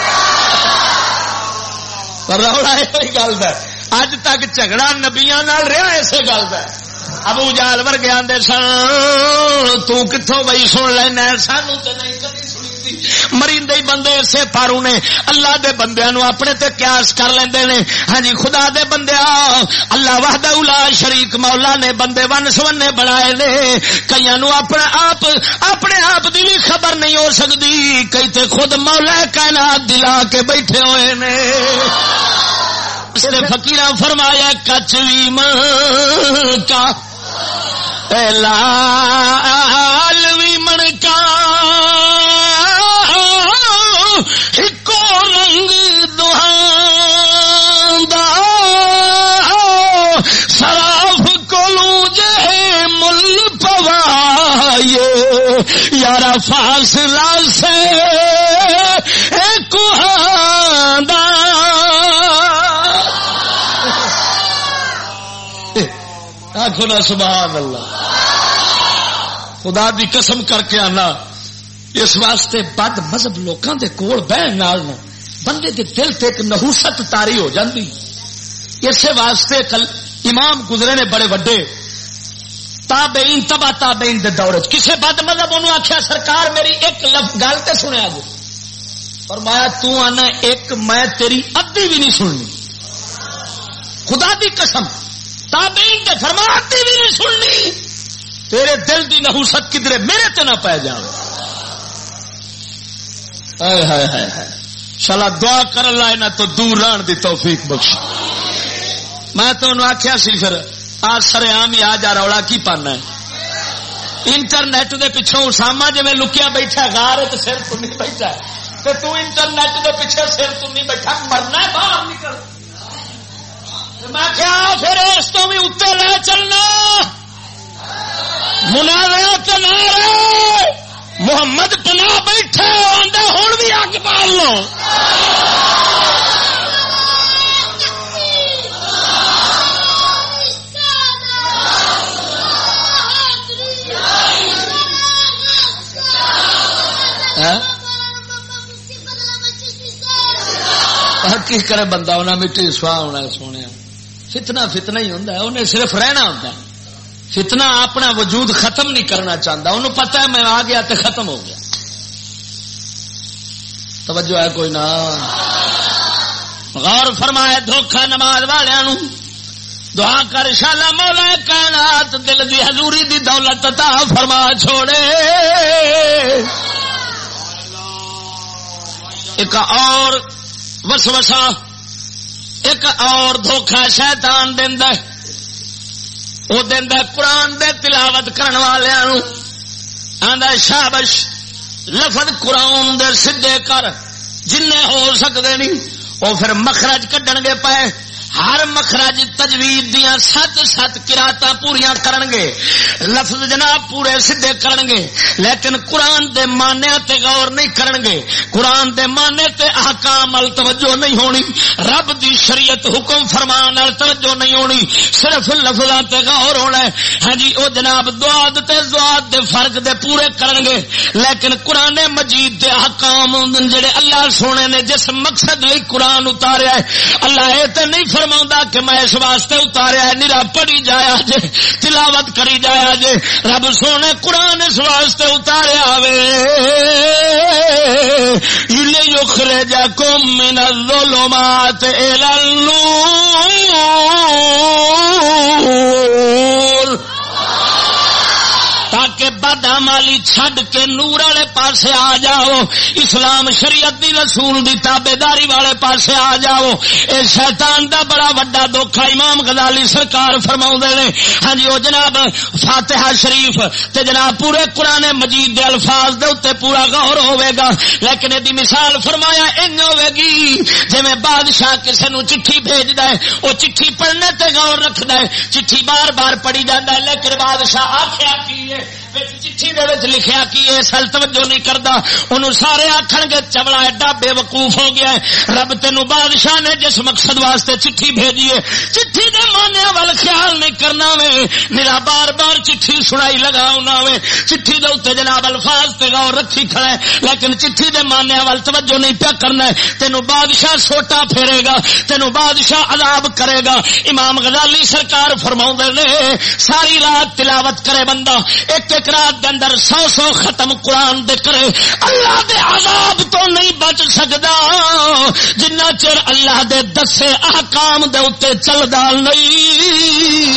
Speaker 2: پر رولا اے گل دا اج تک جھگڑا نبیاں نال رہیا اسی گل دا. ابو جہل ورگے آندے سن تو کتھوں بئی سن لینا سانوں تے نہیں کبھی مریندے بندے اسے پارو نے اللہ دے بندیاں نو اپنے تے قیاس کر لیندے نے. ہاں جی خدا دے بندیاں اللہ وحدہ لا شریک مولا نے بندے ون سونے بنائے نے. کئیاں نو اپنے آپ دی بھی خبر نہیں ہو سکتی. کئی تے خود مولا کائنات دلا کے بیٹھے ہوئے نے. اس نے فقیراں فرمایا کچوی من کا لال وی من کا ایکو رنگ دہاندا سراف کولو جے مل پوائے یارا فاصلہ سے ایکو ہاندا. آخو نا سبحان اللہ. خدا دی قسم کر کے آنا اس واسطے بد مذہب لوکاں دے کول بہن نال بندے دے دل تے ایک نحوست تاری ہو جاندی. اسے واسطے کل امام گزرے نے بڑے وڈے تابعین تبع تابعین دے دور وچ کسے بد مذہب انہوں آکھیا سرکار میری ایک لفظ گل تے سنیا جی فرمایا تو آنا ایک میں تیری ادھی بھی نہیں سننی. خدا دی قسم تابعین دے فرمایا ادھی بھی نہیں سننی. تیرے دل دی نحوست کدھر میرے تے نہ پے جاوے. ہائے ہائے ہائے ہائے شالا دعا کر اللہ انہاں تو دور رہن دی توفیق بخش. میں تو انہوں آخیا سی پھر آ سر عام ہی آ جا رولا کی پانا ہے انٹرنیٹ دے پیچھوں اسامہ جی میں لکیا بیٹھا غار تو سر تو نہیں بیٹھا تو انٹرنیٹ دے پیچھے سر تو نہیں بیٹھا مرنا ہے باہر نکل. میں کیا پھر اس تو بھی اتنے لے چلنا مناظرہ نعرے محمد پناہ بیٹھے آندا ہن بھی اگ بال لو. کی کرے بندہ انہیں مٹی سواہ ہونا سونے فتنہ ہی ہوتا ہے. انہیں صرف رہنا ہوتا ہے. فتنہ اپنا وجود ختم نہیں کرنا چاہتا. انہوں پتہ ہے میں آ گیا تو ختم ہو گیا. توجہ ہے کوئی نہ. غور فرمائے دھوکھا نماز والوں دعا کر انشاءاللہ مولا کائنات دل دی حضوری دی دولت عطا فرما چھوڑے. ایک اور وسوسہ ایک اور دھوکھا شیطان دیندا ہے. وہ دیندا قرآن دے تلاوت کرن والےاں آندا شابش لفظ قرآن دے سدھے کر جننے ہو سکدے نہیں. وہ پھر مخرج کڈن گے پے ہر مخرج تجوید دیاں 7 قراتاں پوریاں کرن گے لفظ جناب پورے سدھے کرن گے لیکن قرآن دے معنی تے غور نہیں کرن گے. قرآن دے معنی تے احکام ال توجہ نہیں ہونی. رب دی شریعت حکم فرمان ال توجہ نہیں ہونی. صرف لفظاں تے غور ہونا ہے. ہاں جی او جناب دعاد تے زواد دے فرق دے پورے کرن گے لیکن قرآن مجید دے احکام جڑے اللہ سونے نے جس مقصد لئی قرآن اتاریا ہے اللہ اے تے نہیں فرماؤں کہ میں اس واسطے اتاریا ہے نرا پڑھی جایا جے تلاوت کری جایا جے. رب سونے قرآن اس واسطے اتاریا وے لِيُخْرِجَكُم مِّنَ الظُّلُمَاتِ إِلَى النُّورِ تاکہ بدعمالی چھڈ کے نور والے پاسے آ جاؤ. اسلام شریعت دی رسول دی تابعداری والے پاسے آ جاؤ. اے شیطان دا بڑا وڈا دھوکھا امام غزالی سرکار فرماؤندے نے. ہاں جی او جناب فاتحہ شریف تے جناب پورے قرآن مجید دے الفاظ دے اوتے پورا غور ہوے گا لیکن دی مثال فرمایا انج ہوے گی جویں بادشاہ کسے نو چٹھی بھیجدا ہے او چٹھی پڑھنے تے غور رکھدا ہے چٹھی بار بار پڑھی جاندا ہے لیکن بادشاہ آکھیا کی ہے چٹھی دے وچ لکھیا کی ہے سل توجہ نہیں کردا. انہوں سارے آکھن گے چوڑا ایڈا بے وقوف ہو گیا ہے. رب تینوں بادشاہ نے جس مقصد واسطے چٹھی بھیجی ہے چٹھی دے معنی وال خیال نہیں کرنا وے میرا بار بار چٹھی سنائی لگاونا وے چٹھی دے اوتے جناب الفاظ تے غور رکھی کھڑا ہے لیکن چٹھی دے معنی وال توجہ نہیں پیا کرنا ہے. تینوں بادشاہ سوٹا پھیرے گا تینوں بادشاہ عذاب کرے گا. امام غزالی سرکار فرماؤندے نے ساری رات تلاوت کرے بندہ ایک رات دے اندر 100 ختم قرآن دے کرے اللہ دے عذاب تو نہیں بچ سکدا جنہ چر اللہ دے دسے احکام دے اوتے چلدا نہیں.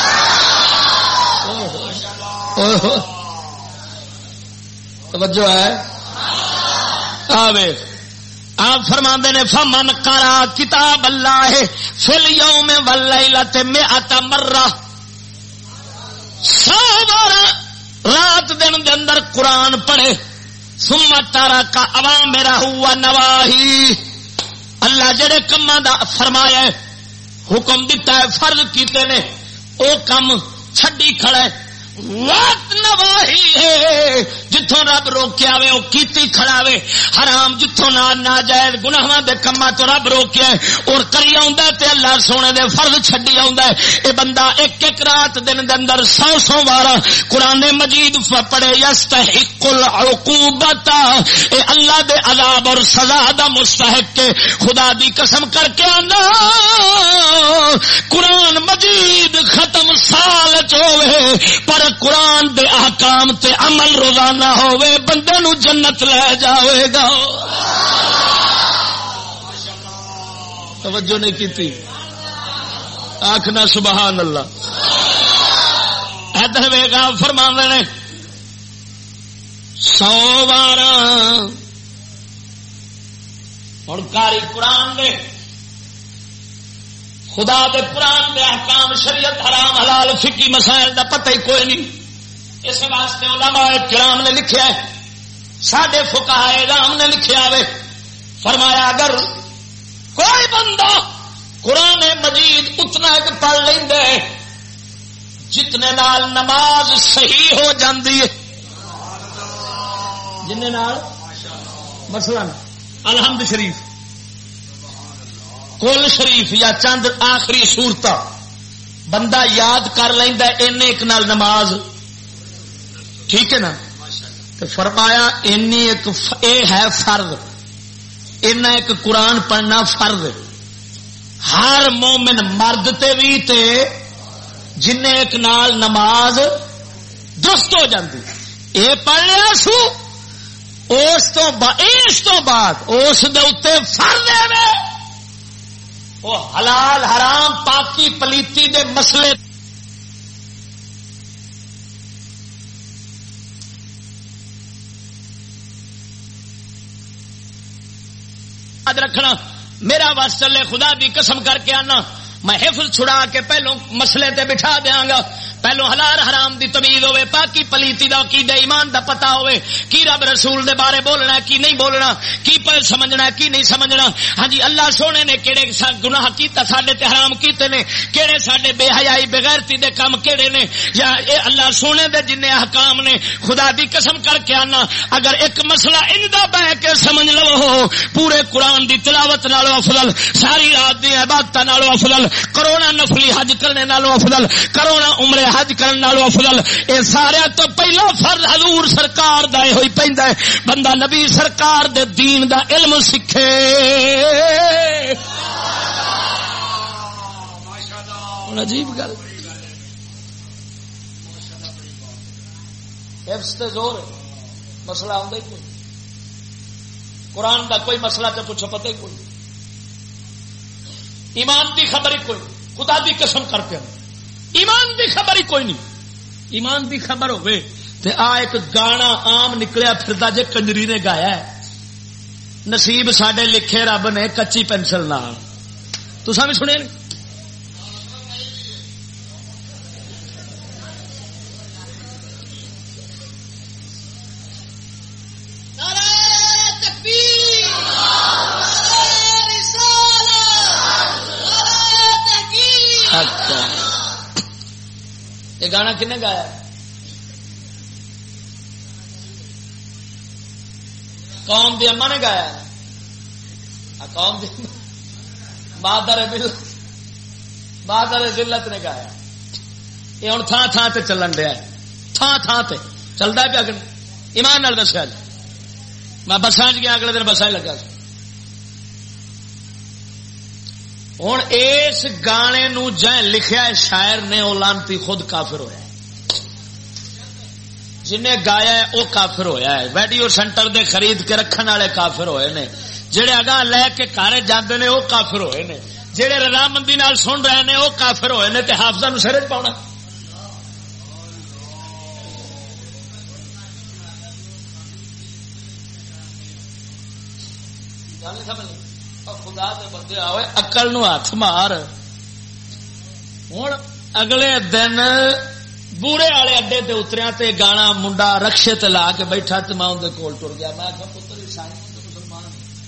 Speaker 2: توجہ ہے آوے آپ فرماندے نے فمن قرأ کتاب اللہ فی اليوم واللیلۃ 100 مرہ 100 بار رات دن دے اندر قرآن پڑھے ثم ترک اوامرہ و نواہی اللہ جڑے کماں دا فرمایا ہے حکم دیتا ہے فرض کیتے نے او کم چھڈی کھڑا ہے وقت نواہی ہے جتوں رب روکیا وے وہ کیتی کھڑا وے، حرام جتوں ناجائز گناہاں دے کماں تو رب روکیا ہے اور کری آوندا تے اللہ سونے دے فرض چھڈی آوندا ہے۔ اے بندہ ایک ایک رات دن دے اندر 100 بار قرآن مجید پڑھے، یستحق العقوبۃ، اے اللہ دے عذاب اور سزا دا مستحق کے خدا دی قسم کر کے آنا قرآن مجید ختم سال ہوئے پر قرآن دے احکام تے عمل روزانہ ہوئے بندے نو جنت لے جاوے گا۔ توجہ نہیں کی آخنا سبحان اللہ۔ ادھر ویگا فرماندے نے 100 بار ہوں کاری قرآن دے خدا دے قرآن دے احکام شریعت حرام حلال فقہی مسائل دا پتہ ہی کوئی نہیں۔ اس واسطے علماء کرام نے لکھیا ہے، ساڈے فقہاء کرام نے لکھیا ہے، فرمایا اگر کوئی بندہ قرآن مجید اتنا ایک پڑھ لیندے جتنے نال نماز صحیح ہو جاندی ہے، جن نال مثلا الحمد شریف، کل شریف یا چند آخری سورت بندہ یاد کر لینا ایک نال نماز ٹھیک ہے نا، تو فرمایا اے ہے فرض، ایک قرآن پڑھنا فرض ہر مومن مرد تے بھی تے جن ایک نال نماز درست ہو جاتی، اے پڑھ لیا سو اس تو بعد اس دے اتے فرض ہے وہ حلال حرام پاکی پلیتی دے مسئلے یاد رکھنا۔ میرا بس چلے خدا دی قسم کر کے آنا میں حفظ چھڑا کے پہلو مسئلے تے بٹھا دیاں گا، پہلو حلال حرام دی تمیز ہوے، پاکی پلیتی دا عقیدہ ایمان دا پتہ ہوے، کی رب رسول دے بارے بولنا ہے کی نہیں بولنا، کی پر سمجھنا ہے کی نہیں سمجھنا۔ ہاں جی اللہ سونے نے کیڑے گناہ کیتا ساڈے تے حرام کیتے نے، کیڑے ساڈے بے حیائی بے غیرتی دے کام کیڑے نے، یا اے اللہ سونے دے جن احکام نے خدا دی قسم کر کے آنا اگر ایک مسئلہ ان دا بہ کے سمجھ لو پورے قرآن دی تلاوت نالوں افضل، ساری رات دی عبادت نالوں افضل، کروڑا نفلی حج کرنے نالوں افضل، کروڑا عمرے حج کرنے نالوں افضل۔ اے سارے تو پہلا فرض حضور سرکار دا ہوئی پیندا ہے، بندہ نبی سرکار دے دین دا علم سکھے۔ عجیب گل حفظ تے زور مسئلہ آندا ہی کوئی، قرآن دا کوئی مسئلہ تے پوچھو پتہ ہی کوئی، ایمان دی خبر ہی کوئی، خدا دی قسم کرتے ہیں ایمان دی خبر ہی کوئی نہیں۔ ایمان دی خبر ہوئے تے ایک گانا عام نکلیا پھردا جے کنجری نے گایا ہے، نصیب ساڈے لکھے رب نے کچی پینسل نال، تساں بھی سنے نہیں؟ یہ گانا کنے گایا؟ قوم دی اما نے گایا، قوم دی بہادر ذلت نے گایا۔ یہ ہوں تھان تھان تے چلن دیا، تھان تھان تے چلتا پیا کہ ایمان نال دسیا جی۔ میں بساں گیا اگلے دن بساں لگا سی۔ ہوں اس گانے نو جائیں لکھیا ہے شاعر نے وہ لانتی خود کافر ہویا ہے، جنہیں گایا ہے وہ کافر ہویا ہے، ویڈیو سینٹر دے خرید کے رکھن والے کافر ہوئے نے، جڑے اگاں لے کے گھر جاندے نے وہ کافر ہوئے نے، جڑے رضامندی نال سن رہے نے وہ کافر ہوئے نے، تے حافظاں نوں سر وچ پاؤنا۔ گل سمجھ خدا دے بندے آئے اکل نو ہاتھ مار۔ ہوں اگلے دن بوڑے والے اڈے تے اتریا تے گانا منڈا رکشے تے لا کے بیٹھا تے میں اندر کول ٹر گیا، میں کہا پتر عیسائی مسلمان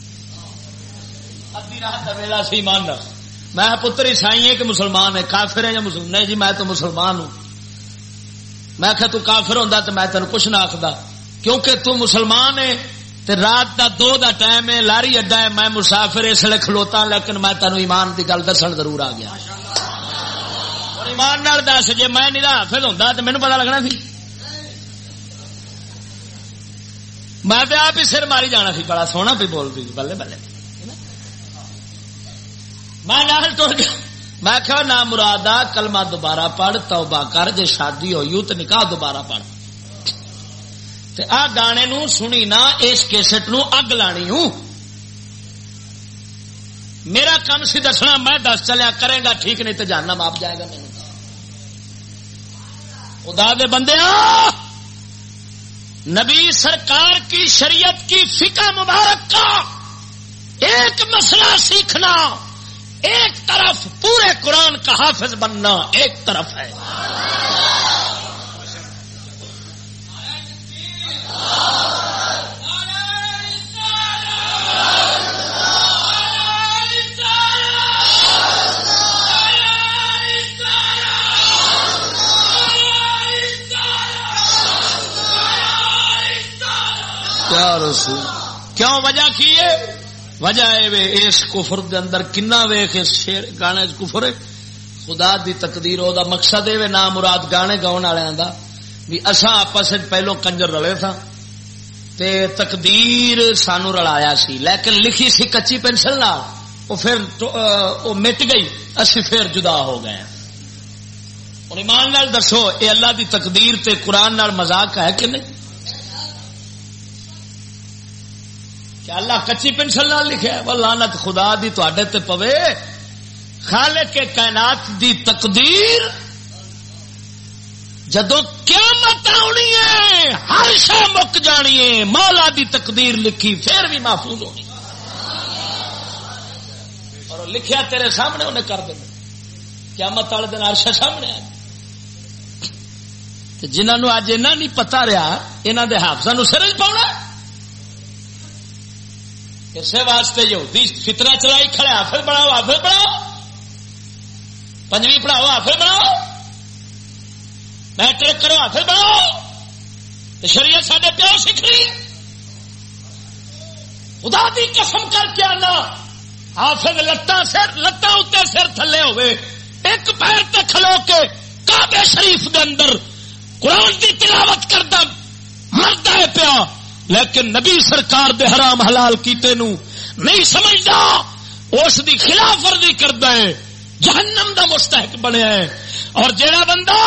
Speaker 2: ادھی رات کا ویلا سی مان رکھ، میں پتر عیسائی ہے کہ مسلمان ہے، کافر ہے یا مسلمان؟ نہیں جی میں تو مسلمان ہوں۔ میں کہا تو کافر ہوندا تے میں تینوں کچھ نہ آکھدا، کیونکہ تو مسلمان ہے تے رات دا 2 دا ٹائم ہے، لاری اڈا ہے، میں مسافر اس لیے کھلوتا، لیکن میں تینوں ایمان دی گل دسن ضرور آ گیا. اور ایمان نال دس، جے میں نہیں حافظ ہوندا تے مینوں پتہ لگنا سی، میں تے آپ ہی سر ماری جانا سی. بڑا سونا پہ بولتی بلے بلے. میں نال ٹر گیا، میں کہا نہ مرادا کلمہ دوبارہ پڑھ، توبہ کر، جے شادی ہوئی تو نکاح دوبارہ پڑھ. تے آ گانے نو سنی نہ، اس کیسٹ نو اگ لانی ہوں. میرا کام سی دسنا، میں دس چلیا کرے گا ٹھیک، نہیں تو جہنم آپ جائے گا. میرے خدا دے بندے نبی سرکار کی شریعت کی فقہ مبارک کا ایک مسئلہ سیکھنا، ایک طرف پورے قرآن کا حافظ بننا ایک طرف ہے. رسول کیوں وجہ کی ہے؟ وجہ ہے اس کفر دے اندر کنا ویخ اس شیر گانے کفر ہے. خدا دی تقدیر او دا مقصد ہے نا مراد گانے گاؤن والوں دا بھی اساں آپس پہلو کنجر رلے تھا تے تقدیر سانو رلایا سی، لیکن لکھی سی کچی پینسل نال، وہ پھر وہ مٹ گئی، اسی پھر جدا ہو گئے. اور ایمان نال دسو اے اللہ دی تقدیر تے قرآن نال مذاق ہے کہ نہیں؟ کہ اللہ کچی پینسل نال لکھا ہے؟ وہ لعنت خدا دی تواڈے تے پوے. خالق کے کائنات دی تقدیر جدو قیامت آنی ہے ہر شے مک جانی ہے، مولا دی تقدیر لکھی پھر بھی محفوظ ہونی، اور لکھیا تیرے سامنے انہیں کر دینا. قیامت والے دن عرش سامنے آ جنہوں اج اینا نہیں پتا رہا، انہاں دے حافظاں نوں سر وچ پاؤنا. اسے واسطے یہودی فتنہ چلائی کھڑے، حافظ بناؤ، حافظ بناؤ، پنجویں پڑھاؤ، حافظ بناؤ، میٹرک کرو، حافظ بناؤ. شریعت ساڈے پیو سکھ رہی. خدا دی قسم کر کے آنا، حافظ لتاں اتنے سر تھلے ہوئے، ایک پیر تے کھلو کے کعبے شریف دے اندر قرآن دی تلاوت کردا مردا ہے پیا، لیکن نبی سرکار دے حرام حلال کیتے نو نہیں سمجھدا، اس دی خلاف ورزی کردا ہے، جہنم دا مستحق بنیا ہے. اور جیڑا بندہ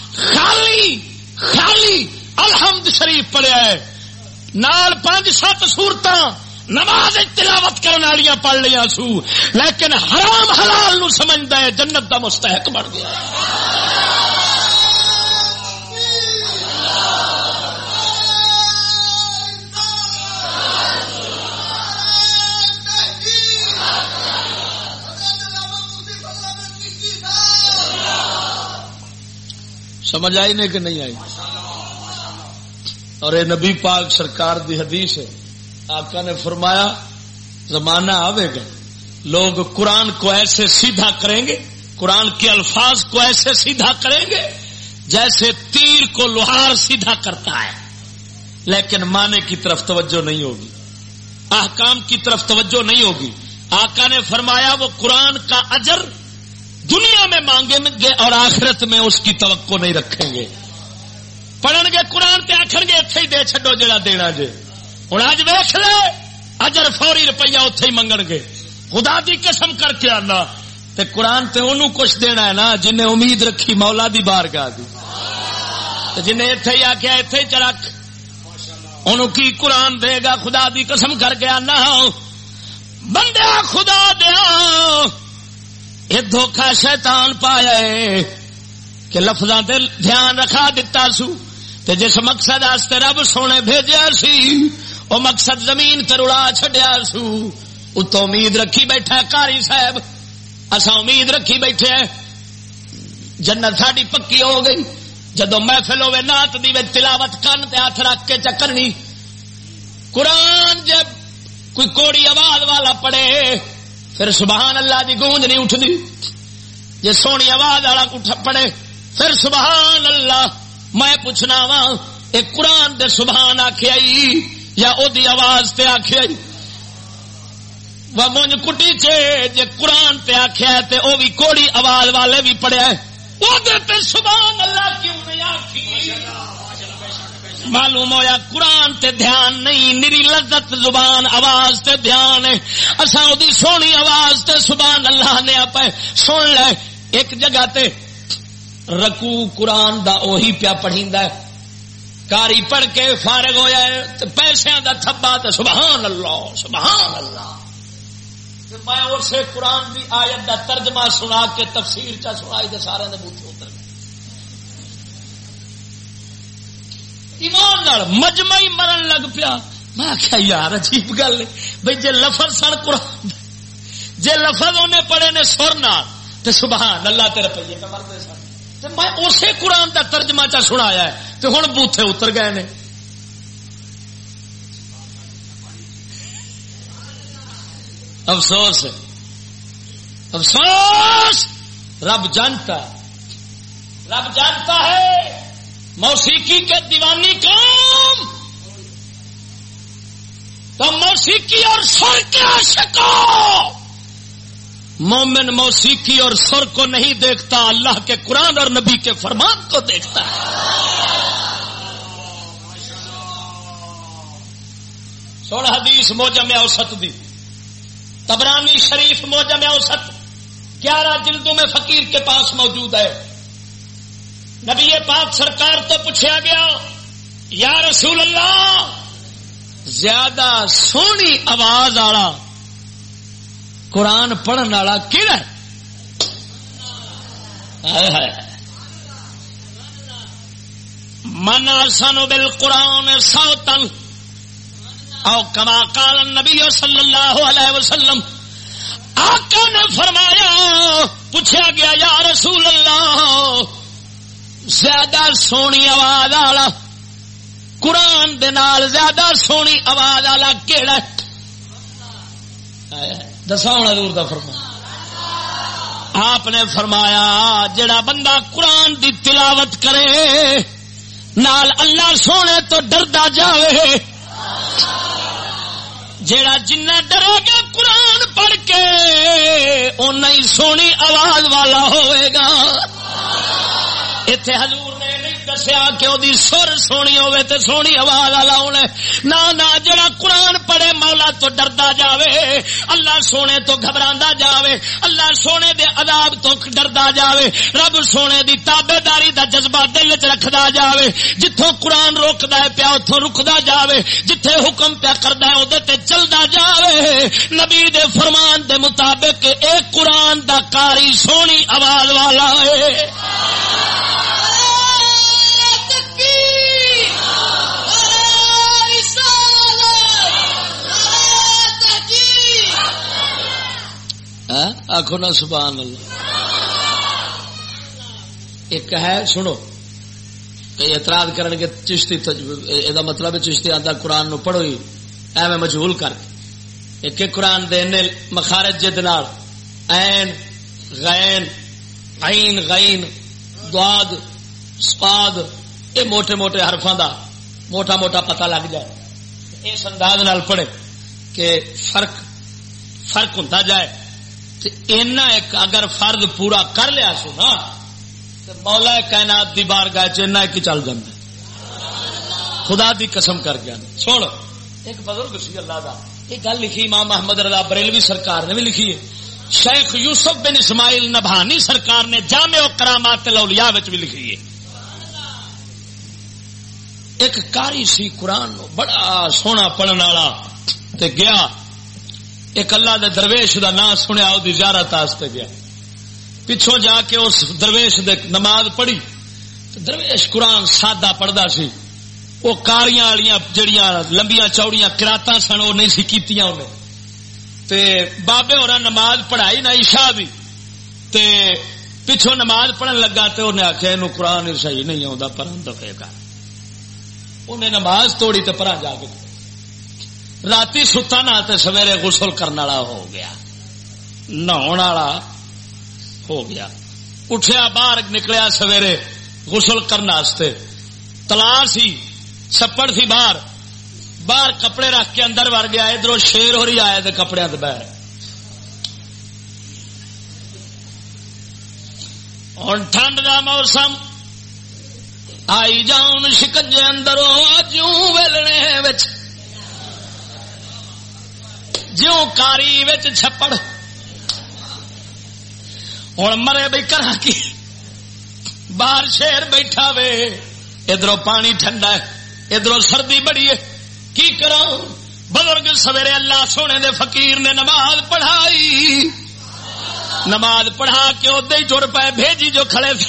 Speaker 2: خالی الحمد شریف پڑھیا ہے، نال 5-7 سورتاں نماز تلاوت کرنے والیاں پڑھ لیا سو، لیکن حرام حلال نو سمجھدا ہے، جنت دا مستحق بن گیا. سمجھ آئی نہیں کہ نہیں آئی؟ اور اے نبی پاک سرکار دی حدیث ہے، آقا نے فرمایا زمانہ آئے گا لوگ قرآن کو ایسے سیدھا کریں گے، قرآن کے الفاظ کو ایسے سیدھا کریں گے جیسے تیر کو لوہار سیدھا کرتا ہے، لیکن معنی کی طرف توجہ نہیں ہوگی، احکام کی طرف توجہ نہیں ہوگی. آقا نے فرمایا وہ قرآن کا اجر دنیا میں مانگیں گے اور آخرت میں اس کی توقع نہیں رکھیں گے. پڑھن گے قرآن تے آخر گے اتنے ہی دے چھڈو جڑا دینا جے. ہوں اج ویخ لے اجر فوری روپیہ اتنے ہی منگن گے. خدا دی قسم کر کے آنا تے قرآن تے انہوں کچھ دینا ہے نا جنہیں امید رکھی مولا دی بارگاہ دی، جنہیں اتنے ہی آخیا اتنے ہی چرک انہوں کی قرآن دے گا. خدا دی قسم کر کے آنا بندہ خدا دیا یہ دھوکھا شیطان پایا ہے کہ لفظاں تے دھیان رکھا دیتا سو تے جس مقصد واسطے رب سونے بھیجیا سی وہ مقصد زمین تے اڑا چھڈیا سو. اتوں امید رکھی بیٹھا قاری صاحب، اساں امید رکھی بیٹھے جنت ساڈی پکی ہو گئی. جدو محفل ہوے نعت دی وچ تلاوت کن تے ہاتھ رکھ کے چکرنی، قرآن جب کوئی کوڑی آواز والا پڑھے پھر سبحان اللہ دی گونج نہیں اٹھدی، جے سونی آواز والا پڑھے پھر سبحان اللہ. میں پوچھنا وا ایک قرآن دے سبحان آخیا یا او دی آواز تے آخیا وہ مونج کٹی جے قرآن تے آخیا تے او بھی کوڑی آواز والے بھی پڑھیا ہے وہ تے سبحان اللہ کیوں نہیں آخی؟ معلوم ہویا قرآن تے دھیان نہیں، نری لذت زبان آواز تے دھیان ہے. اساں او دی سونی آواز تے سبحان اللہ نے آپ سن لے. ایک جگہ تے رکوع قرآن دا اوہی پیا پڑھیندا ہے، کاری پڑھ کے فارغ ہویا ہے تے پیسیاں دا تھبا تے سبحان اللہ سبحان اللہ. میں اسے قرآن دی آیت دا ترجمہ سنا کے تفسیر چا سنائی تے سارے دے منہ اتر گئے. ایمان نال مجمعی مرن لگ پیا. میں آخیا یار عجیب گل ہے بھائی جے لفظ سن قرآن جے لفظ انہیں پڑھے نے سر نال تے سبحان اللہ تے روپیے کا مرتے سن تے میں اسے قرآن دا ترجمہ چا سنایا ہے تے ہن بوتھے اتر گئے نے. افسوس ہے افسوس. رب جانتا ہے موسیقی کے دیوانی کام تو موسیقی اور سر کے عاشقوں. مومن موسیقی اور سر کو نہیں دیکھتا، اللہ کے قرآن اور نبی کے فرمان کو دیکھتا ہے. سن حدیث موجم اوسط دی، طبرانی شریف موجم اوسط 11 جلدوں میں فقیر کے پاس موجود ہے. نبی پاک سرکار تو پوچھا گیا یا رسول اللہ زیادہ سونی آواز والا قرآن پڑھن والا کیڑا ہے؟ من احسن بالقرآن صوتا او کما قال النبی صلی اللہ علیہ وسلم. آقا نے فرمایا پوچھا گیا یا رسول اللہ زیادہ سونی آواز والا قرآن دے نال زیادہ سونی آواز والا کیڑا ہے؟ دسا ہوں حضور دا فرمان. آپ نے فرمایا جڑا بندہ قرآن دی تلاوت کرے نال اللہ سونے تو ڈردا جاوے. جیڑا جنہ ڈرے گا قرآن پڑھ کے اُنہ ہی سونی آواز والا ہوئے گا. اتنے حضور نے نہیں دسیا کہ وہ سر سونی ہوئے تے سونی آواز والا ہونا. نہ جڑا قرآن پڑھے مولا تو ڈردا جاوے، اللہ سونے تو گھبراندا جاوے، اللہ سونے دے عذاب تو ڈردا جاوے، رب سونے دی تابے داری دا جذبہ دل چ رکھدا جاوے. جتوں قرآن روکدا ہے پیا اتوں رکدا جاوے، جتھے حکم پیا کردا ہے اودے تے چلدا جاوے. نبی دے فرمان دے مطابق اے قرآن دا قاری سونی آواز والا ہے. آخو نا سبحان اللہ. ایک ہے سنو کئی اعتراض کرن کے چشتی یہ مطلب چشتی آتا قرآن نو پڑھو ہی ایویں مجہول کر کے. ایک قرآن دے مخارج جد نال عین غین عین غین ضاد صاد یہ موٹے موٹے حرفاں دا موٹا موٹا پتہ لگ جائے. اس انداز نال پڑھے کہ فرق ہوتا جائے. اینا ایک اگر فرض پورا کر لیا سو نا تو مولا کائنات دی بارگاہ چ اینا ایک چل جاتا. خدا دی قسم کر کے چھوڑ. ایک بزرگ سی اللہ دا یہ گل لکھی امام محمد رضا بریلوی سرکار نے بھی لکھی ہے. شیخ یوسف بن اسماعیل نبھانی سرکار نے جامع و کرامات الاولیاء وچ بھی لکھی ہے. ایک کاری سی قرآن نو بڑا سونا پڑھن والا تے گیا ایک اللہ دے درویش دا نام سنیا وہ زیارت واسطے گیا. پچھوں جا کے اس درویش دے نماز پڑھی. درویش قرآن سادہ پڑھدا سی. وہ کاریاں والیاں جڑیاں لمبیاں چوڑیاں قراتاں سن وہ نہیں سی کیتیاں انہیں. تے بابے ہوراں نماز پڑھائی نہ عشاء دی تے پچھوں نماز پڑھن لگا تے انہیں آخیا اینو قرآن صحیح نہیں آتا پران دفے گا. انہیں نماز توڑی تے پرا جا کے راتی ستا نہ تے سویرے غسل کرنے والا ہو گیا نہاؤن والا ہو گیا. اٹھیا باہر نکلیا سویرے غسل کرنے واسطے تلا سی چھپڑ سی باہر کپڑے رکھ کے اندر وڑ گیا. ادھر شیر ہو رہی آیا تو کپڑے تو بہ ہوں ٹھنڈ کا موسم آئی جاؤن شکنجے اندروں جوں ویلنے جوں کاری چھپڑ ہوں مرے بھائی کرا کی باہر شیر بیٹھا وے ادھر پانی ٹھنڈا ہے ادھر سردی بڑی ہے کی کرا. بزرگ سویرے اللہ سونے دے فقیر نے نماز پڑھائی نماز پڑھا کے ادے ہی ٹر پائے بھیجی جو کھڑے تھے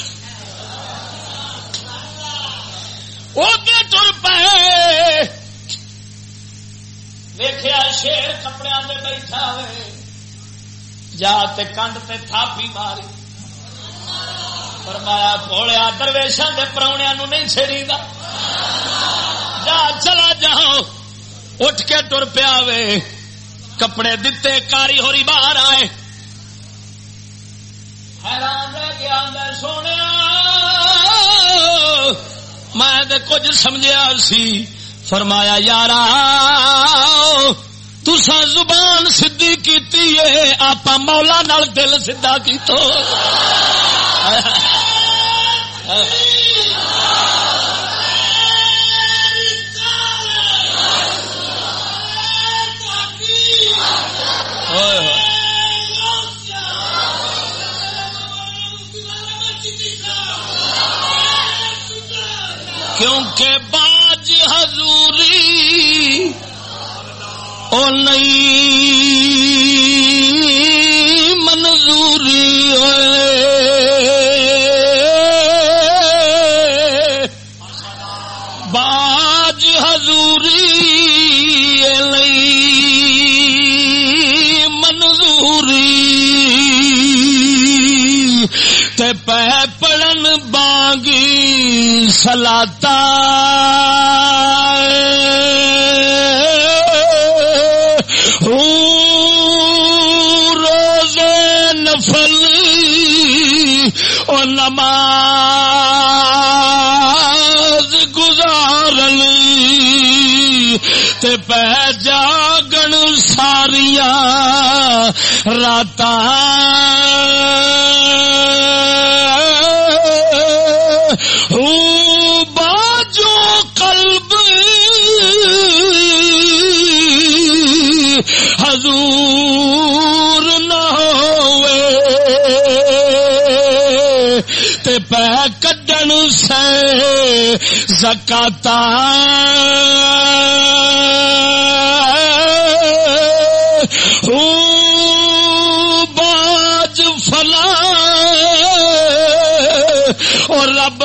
Speaker 2: ادے ٹر پائے ویکھیا شیر کپڑے میں بیٹھا ہوئے جا تے کنڈ تے تھاپی ماری فرمایا بولیا درویشاں دے پراؤنیاں نو نہیں چھیڑی دا جا چلا جاؤ. اٹھ کے ٹر پیا وے کپڑے دتے کاری ہوری باہر آئے حیران رہ گیا میں سونے میں تے کچھ سمجھیا سی. فرمایا یارا تساں زبان سدھی کیتی ہے آپ مولا نال دل سدھا کیتو. کیونکہ باج حضوری او نہیں منظوری باج حضوری نہیں منظوری تے پہ پڑن بانگی سلاتا روزے نفل اور نماز گزارن تے پہ جاگن ساریاں راتاں باجو قلب حضور نہ ہوئے تے پہ کڈن سے زکاتا باج فلا اور رب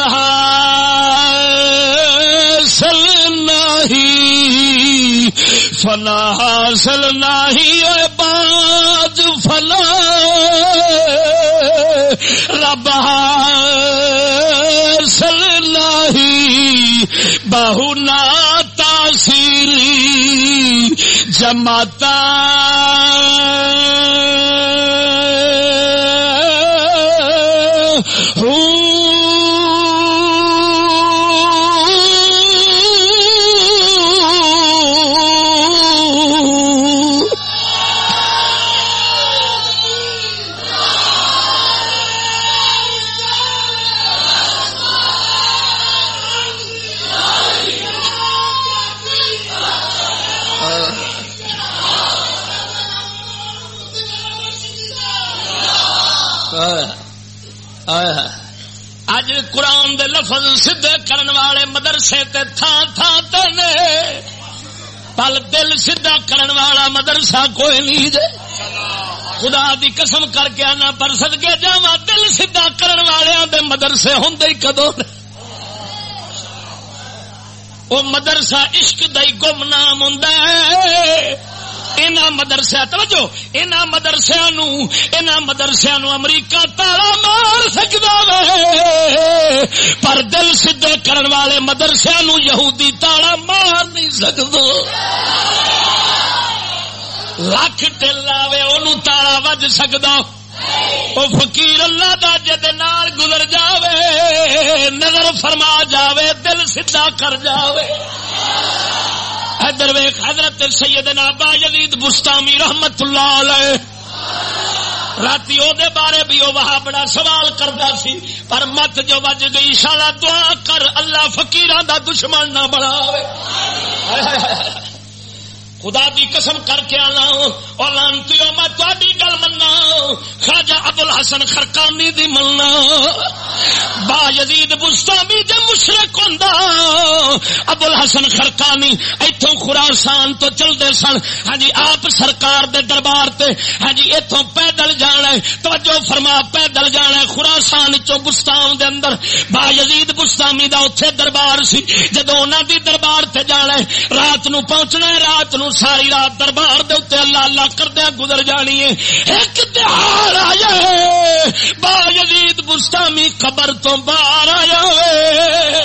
Speaker 2: حاصل نہیں فلا حاصل نہیں باج فلا رب حاصل نہیں بہو نا تاثیری جماتا اج قرآن دے لفظ سدھے کرن والے مدرسے تے تھان تھان تے نے پل دل سیدھا کرن والا مدرسہ کوئی نہیں جے. خدا دی قسم کر کے آنا پر صدقے جاواں دل سیدھا کرن والےاں دے مدرسے ہوندے ہی کدوں او مدرسہ عشق دا ہی گمنام ہوندا ہے. انہاں مدرسے توجہ انہاں مدرسیاں نو امریکہ تالا مار سکدا وے پر دل سیدھے کرن والے مدرسیاں نو یہودی تالا مار نہیں سکدا. لاکھ دل لاوے اونوں تالا وج سکدا وہ فقیر اللہ دا جد نال گزر جاوے نظر فرما جاوے دل سیدھا کر جاوے. ادھر ویکھ حضرت سیدنا ابا یزید بستامی رحمت اللہ علیہ راتی او دے بارے بھی وہ وہاں بڑا سوال کرتا سی پر مت جو بج گئی شالا دعا کر اللہ فقیراں دا دشمن نہ بناوے. خدا دی قسم کر کے آنا اور لانتیو میں تہاڈی گل مننا خواجہ ابو الحسن خرقانی دی مننا با یزید بستامی دے مشرک ہوندا ابو الحسن خرقانی ایتھوں خراسان تو چلدے سن. ہاں جی آپ سرکار دے دربار تے ہاں جی ایتھوں پیدل جانا ہے توجہ فرما پیدل جانا ہے خراسان چوں بستان دے اندر با یزید بستامی دا اوتھے دربار سی جدوں انہاں دی دربار تے جانا ہے رات نو پہنچنا ہے رات نو ساری رات دربار دے اوتے اللہ اللہ کردیا گزر جانی ہے. ایک تہار آیا ہے با یزید بستامی قبر تو باہر آیا ہے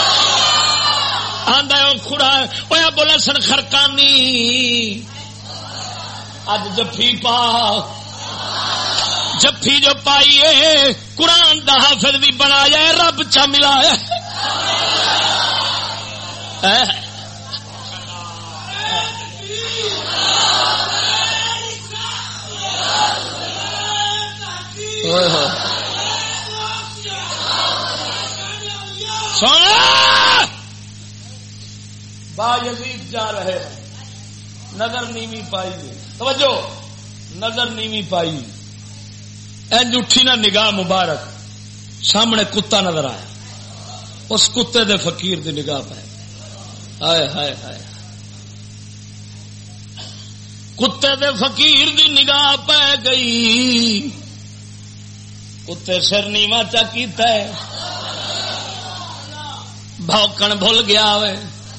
Speaker 2: آندا ہے خدا اوے ابو الحسن خرقانی اج جفی پا جفی جو پائیے قرآن دا حافظ بھی بنایا رب چا ملایا. سونا با یزید جا رہے نظر نیوی پائی توجہ نظر نیوی پائی اینج اٹھی نا نگاہ مبارک سامنے کتا نظر آیا اس کتے دے فقیر دی نگاہ پائی ہائے ہائے ہائے کتے دے فقیر دی نگاہ پہ گئی کتے سر نیواں چا کیتا ہے بھوکن بھول گیا وے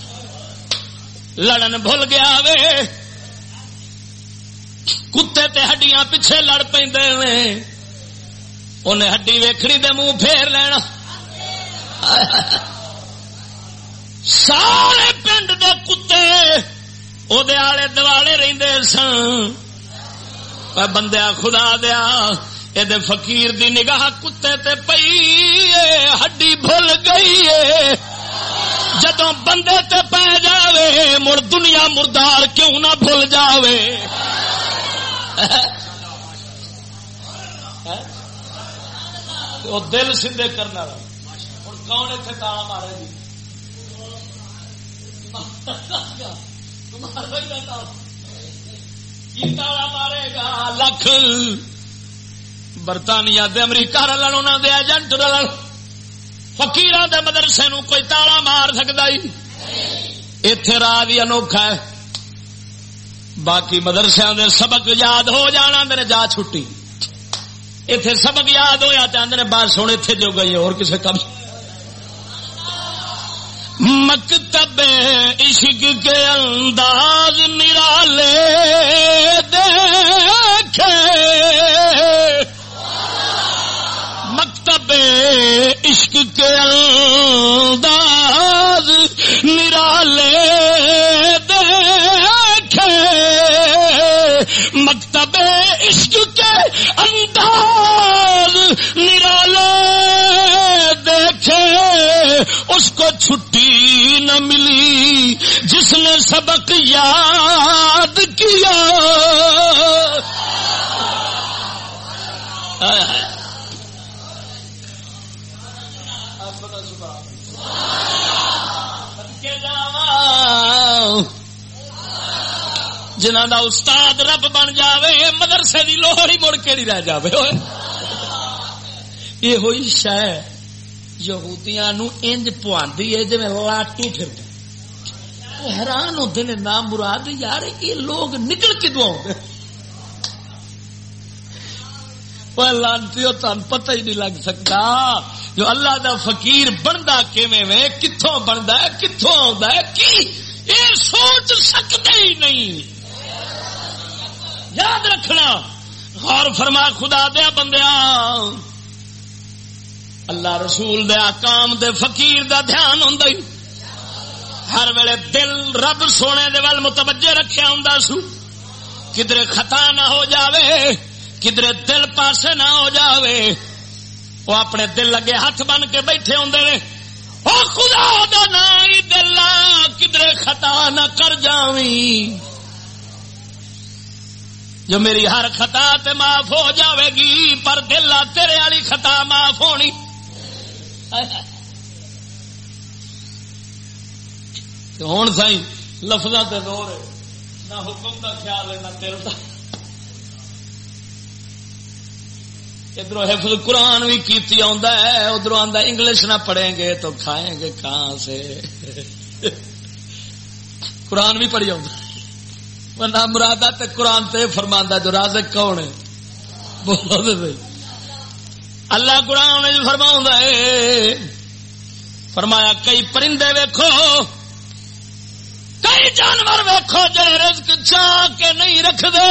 Speaker 2: لڑن بھول گیا وے کتے تے ہڈیاں پیچھے لڑ پیندے نے انہیں ہڈی ویکھنی دے منہ پھیر لینا. سارے پنڈ دے کتے او دے آلے دوالے رہندے سن بندیا خدا دیا اے فقیر دی نگاہ کتے تے پئی ہڈی بھول گئی ہے جدوں بندے تے پی جاوے مڑ دنیا مردار کیوں نہ بھول جاوے. وہ دل سیدھے کرنا ہوں کون اتنے تالا مارے گی تالا مارے گا لکھ برطانیہ دے امریکہ رلن انہوں دے ایجنٹ رلن فقیراں دے مدرسے نو کوئی تالا مار سکتا ہی ایتھے راہ بھی انوکھا ہے. باقی مدرسے دے سبق یاد ہو جانا میرے جا چھٹی ایتھے سبق یاد ہویا چاہتے نے بات سونے تھے جو گئی اور کسے کم. مکتب عشق کے انداز نرالے دیکھے مکتب عشق کے انداز نرالے دیکھے مکتب عشق کے انداز نرالے دیکھے اس کو چھٹی نہ ملی جس نے سبق یاد کیا. جنہاں دا استاد رب بن جاوے مدرسے دی لوڑ ہی مڑ کے نہیں رہ جاوے. یہ ہوئی شے یہودیاں نو انج پواندی ہے جویں لاٹو پھردا. حیران ہوندے نے نام مراد یار یہ لوگ نکل کدوں آؤندے لانتیو تان پتہ ہی نہیں لگ سکتا جو اللہ دا فقیر بندا کیویں وے کتھوں بندا ہے کتھوں آوندا ہے کی یہ سوچ سکتے ہی نہیں. یاد رکھنا غور فرما خدا دیا بندیا اللہ رسول دے احکام دے فقیر دا دھیان ہوندا ہی ہر ویلے دل رب سونے دے ول متوجہ رکھیا ہوندا سو کدھر خطا نہ ہو جاوے کدھر دل پاسے نہ ہو جاوے وہ اپنے دل لگے ہاتھ بن کے بیٹھے ہوندے نے او خدا دا نام دل کدھر خطا نہ کر جاویں جو میری ہر خطا تے معاف ہو جاوے گی پر دل تیرے والی خطا معاف ہونی ہوں سائی لفظاں تے زور ہے نہ حکم دا خیال ہے نہ دل دا ادھر حفظ قرآن بھی کیتی آندا ہے ادھر آندا انگلش نہ پڑھیں گے تو کھائیں گے کہاں سے قرآن بھی پڑھی آندا ورنہ مرادہ تے قرآن تے فرماندا جو رازق کون ہے بولو تے صحیح اللہ قرآن میں فرماوندا ہے فرمایا کئی پرندے ویکھو کئی جانور ویکھو جڑے رزق چاہ کے نہیں رکھ دے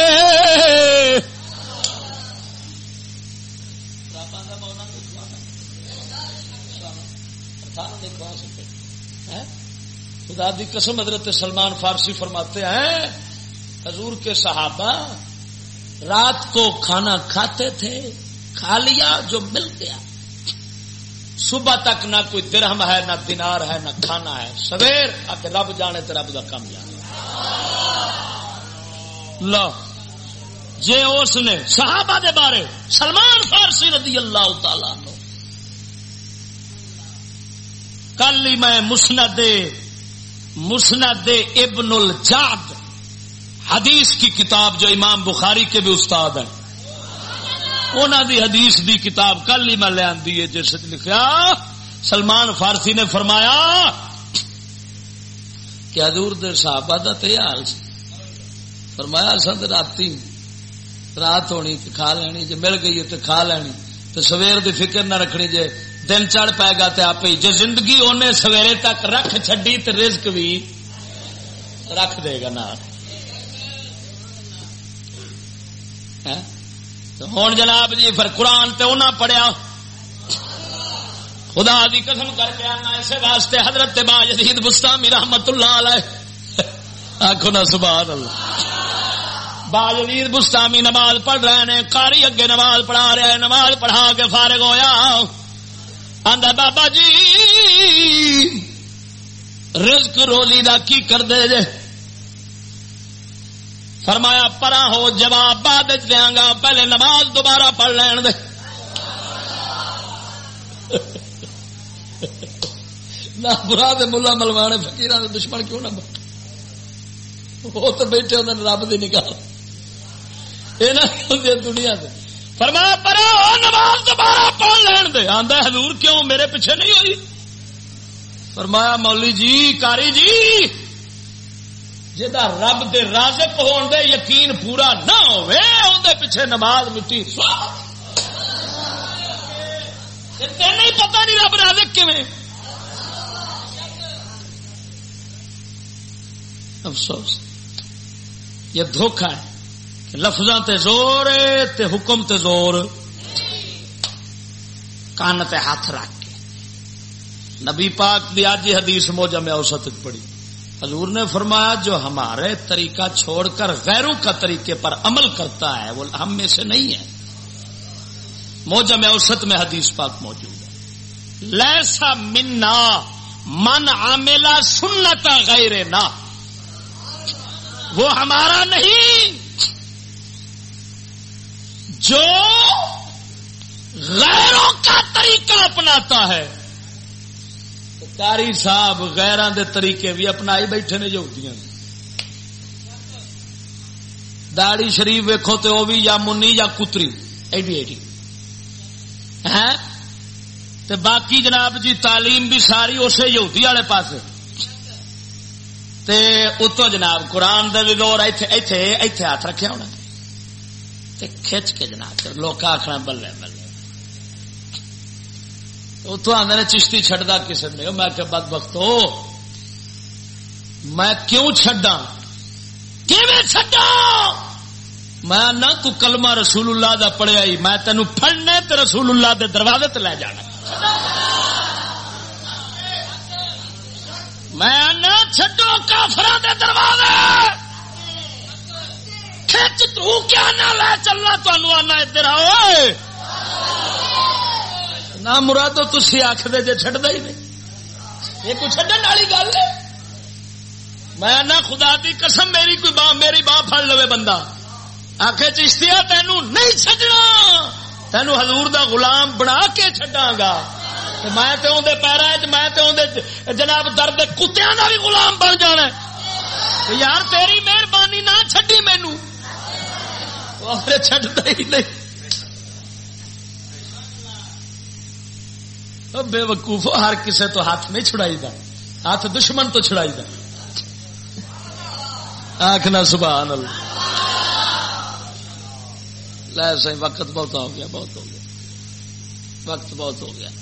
Speaker 2: خدا دی قسم حضرت سلمان فارسی فرماتے ہیں حضور کے صحابہ رات کو کھانا کھاتے تھے کھا لیا جو مل گیا صبح تک نہ کوئی درہم ہے نہ دینار ہے نہ کھانا ہے سویر آ کے رب جانے تو رب کا کم جانے لو جے اس نے صحابہ دے بارے سلمان فارسی رضی اللہ تعالی عنہ کل ہی میں مسند ابن الجعد حدیث کی کتاب جو امام بخاری کے بھی استاد ہیں انہوں دی حدیث دی کتاب کل ہی میں لے آندی ہے جس لکھا سلمان فارسی نے فرمایا کہ حضور دے صحابہ دا تے حال فرمایا سند رات ہونی تو کھا لینی جے مل گئی تو کھا لینی تو سویر دی فکر نہ رکھنی جے دن چڑھ پائے گا تو آپ ہی جے زندگی انہیں سویرے تک رکھ چھڈی تو رزق بھی رکھ دے گا نہ ہوں جناب جی پھر قرآن تے انہاں پڑھیا خدا دی قسم کر کے آنا اسے واسطے حضرت با یزید بستامی رحمت اللہ علیہ آنکھوں نا سبحان اللہ با یزید بستامی نماز پڑھ رہے ہیں قاری اگے نماز پڑھا رہے ہیں نماز پڑھا کے فارغ ہویا آندا بابا جی رزق روزی دا کی کر دے جے فرمایا پرا ہو جواب بعد دیاں گا پہلے نماز دوبارہ پڑھ لین دے نہ برا دے ملا ملوانے فقیراں دے دشمن کیوں نہ وہ تو بیٹھے ہوندے رب دی نگاہ اے نہ ہوندی دنیا تے فرمایا پرا ہو نماز دوبارہ پڑھ لین دے آندا حضور کیوں میرے پیچھے نہیں ہوئی فرمایا مولی جی قاری جی جدا رب دے رازق ہون دے یقین پورا نہ ہوئے ان دے پیچھے نماز مٹی نہیں پتا نہیں رب رازق کیویں افسوس یہ دھوکہ ہے کہ لفظاں تے زور ہے تے حکم تے زور کان تے ہاتھ رکھ کے نبی پاک دی آج حدیث موجم اوسط پڑھی حضور نے فرمایا جو ہمارے طریقہ چھوڑ کر غیروں کا طریقے پر عمل کرتا ہے وہ ہم میں سے نہیں ہے موجم اوسط میں حدیث پاک موجود ہے لیسا منا من عامل سنت غیرنا وہ ہمارا نہیں جو غیروں کا طریقہ اپناتا ہے قاری صاحب غیران دے طریقے بھی اپنا ہی بیٹھے نے جو داڑھی شریف ویکھو تے وہ بھی یا منی یا کتری ایڈی ایڈی ہے تے باقی جناب جی تعلیم بھی ساری اسے یہودی والے پاسے تے اتو جناب قرآن دے بھی دور ایتھے ہاتھ رکھے ہونا تے کھچ کے جناب لوگ آخنا بلے بلے اتوں آدھے نے چشتی چڈا کسی نے میں کہ بد بخت ہو میں کیوں چڈا چڈا میں نہ تو کلمہ رسول اللہ دا پڑھیا ہی میں تینوں پڑھنے تے رسول اللہ دے دروازے تے لے جانا میں نہ چھڈو کافراں دے دروازے کھچ تو کیا نہ لے چلنا تانوں آنا ادھر آؤ نہ مرادو تسی آکھدے جے چھڈدا ہی نہیں یہ کوئی چھڈن والی گل ہے میں نہ خدا دی قسم میری باہ پھڑ لوے بندہ آخے چشتیا تینوں نہیں چھڈنا تینوں حضور دا غلام بنا کے چھڈاں گا میں تے اون دے پیراں وچ میں تے اون دے جناب درد کتیاں دا بھی غلام بن جانا یار تیری مہربانی نہ چھڈی مینوں وہ چھڈدا ہی نہیں بے وقوف ہر کسے تو ہاتھ نہیں چھڑائی دا ہاتھ دشمن تو چھڑائی دا آخنا سبحان اللہ لے صحیح وقت بہت ہو گیا وقت بہت ہو گیا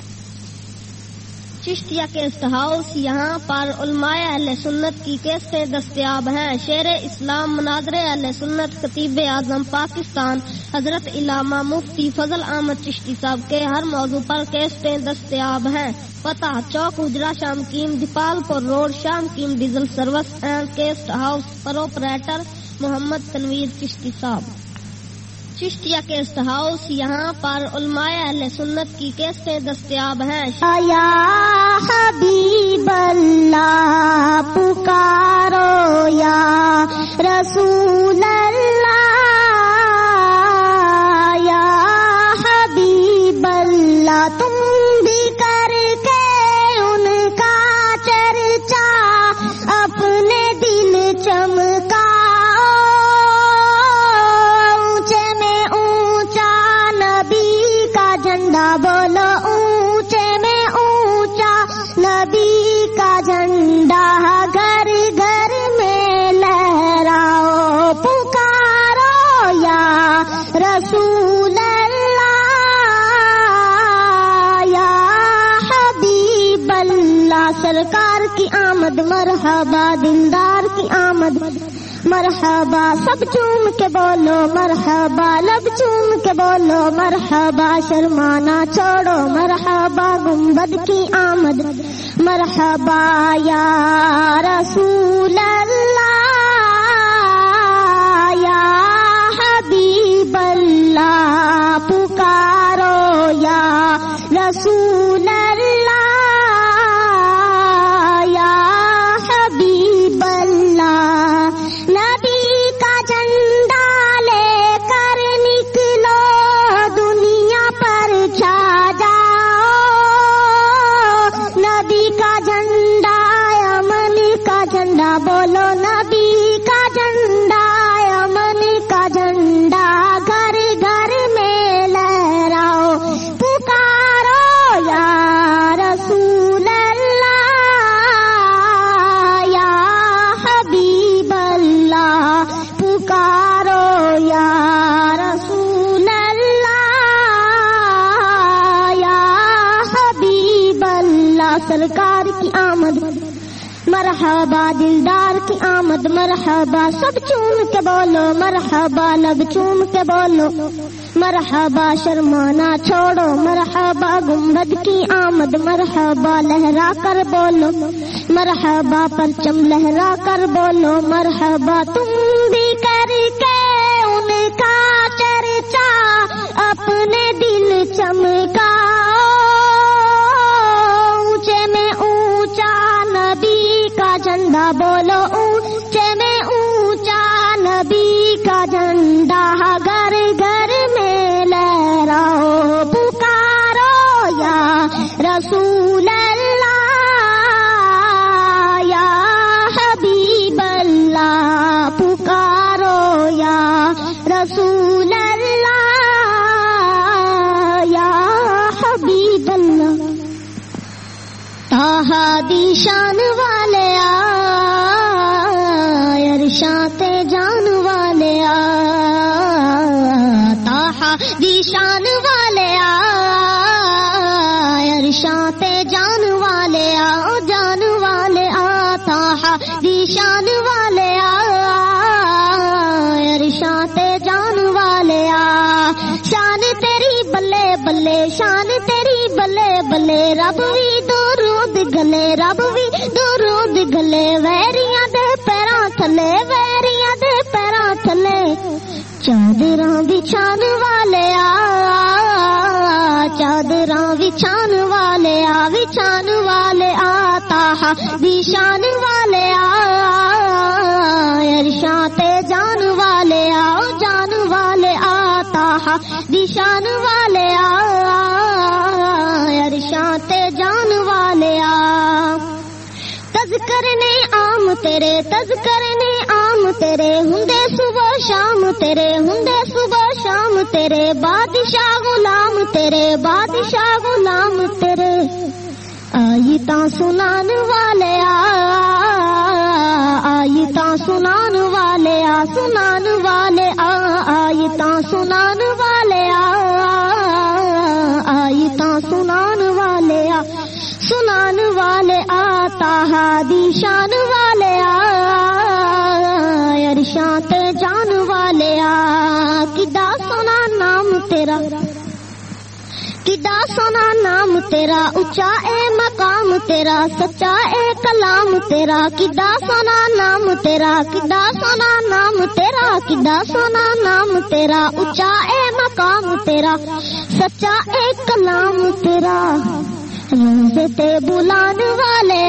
Speaker 3: چشتیہ گیسٹ ہاؤس یہاں پر علماء اہل سنت کی کیسٹیں دستیاب ہیں شیر اسلام مناظر اہل سنت خطیب اعظم پاکستان حضرت علامہ مفتی فضل احمد چشتی صاحب کے ہر موضوع پر کیسٹیں دستیاب ہیں پتہ چوک اجرا شامکیم دیپال پور روڈ شامکیم diesel service and guest house proprietor Muhammad Tanvir Chishti صاحب چشتیہ گیسٹ ہاؤس یہاں پر علماء اہل سنت کی کیسٹیں دستیاب ہیں
Speaker 4: یا حبیب اللہ پکارو یا رسول اللہ یا حبیب اللہ تم بھی کر کے ان کا چرچا اپنے دل چمکا بولو اونچے میں اونچا نبی کا جھنڈا گھر گھر میں لہراؤ پکارو یا رسول اللہ یا حبیب اللہ سرکار کی آمد مرحبا دلدار کی آمد مرحبا سب چوم کے بولو مرحبا لب چوم کے بولو مرحبا شرمانا چھوڑو مرحبا گنبد کی آمد مرحبا یا رسول اللہ یا حبیب اللہ پکارو یا رسول اللہ یا حبیب اللہ نبی کا جھنڈا لے کر نکلو دنیا پر چھا جاؤ نبی کا جھنڈا امن کا جھنڈا بولو نبی کا جھنڈا امن کا جھنڈا گھر گھر میں لہراؤ پکارو یا رسول اللہ یا حبیب اللہ پکارو یا رسول اللہ یا حبیب اللہ سرکار کی آمد مرحبا دلدار کی آمد مرحبا سب چوم کے بولو مرحبا لب چوم کے بولو مرحبا شرمانا چھوڑو مرحبا گنبد کی آمد مرحبا لہرا کر بولو مرحبا پرچم لہرا کر بولو مرحبا تم بھی کر کے ان کا چرچا اپنے دل چمکاؤ اونچے میں اونچا نبی کا جھنڈا بولو اونچے میں اونچا نبی کا جھنڈا گھر گھر میں لہراؤ پکارو یا رسول اللہ یا حبیب اللہ پکارو یا رسول اللہ یا حبیب اللہ طٰہٰ دی شان والے ارشاد جان والے طٰہٰ دی شان والے ارشاد جان والے جان والے طٰہٰ دی شان والے ارشاد جان والے شان تیری بلے بلے شان تیری بلے بلے رب بھی درود گلے رب بھی درود گلے ویریاں دے پیراں تھلے ویریاں دے پیراں تھلے چادراں بچھان والے چادراں بچھان والے بچھان والے طاہا دی شان والے عرشاں تے جان والے جان والے طاہا دی شان والے عرشاں تے جان والے تذکرنے عام تیرے تذکرنے عام تیرے ہندے صبح شام تیرے ہندے صبح شام تیرے بادشاہ غلام تیرے بادشاہ غلام تیرے آئی تاں سنان والے آئی تاں سنان والے سنان والے آئی تاں سنان والے آئی تاں سنان والے سنان والے طاہا دی شان والے عرشاں تے جان والے کڈا سونا نام تیرا کڈا سونا نام تیرا اچا اے مقام تیرا سچا اے کلام تیرا کڈا سونا نام تیرا کڈا سونا نام تیرا کڈا سونا نام تیرا اچا اے مقام تیرا سچا اے کلام تیرا روزے تے بلان والے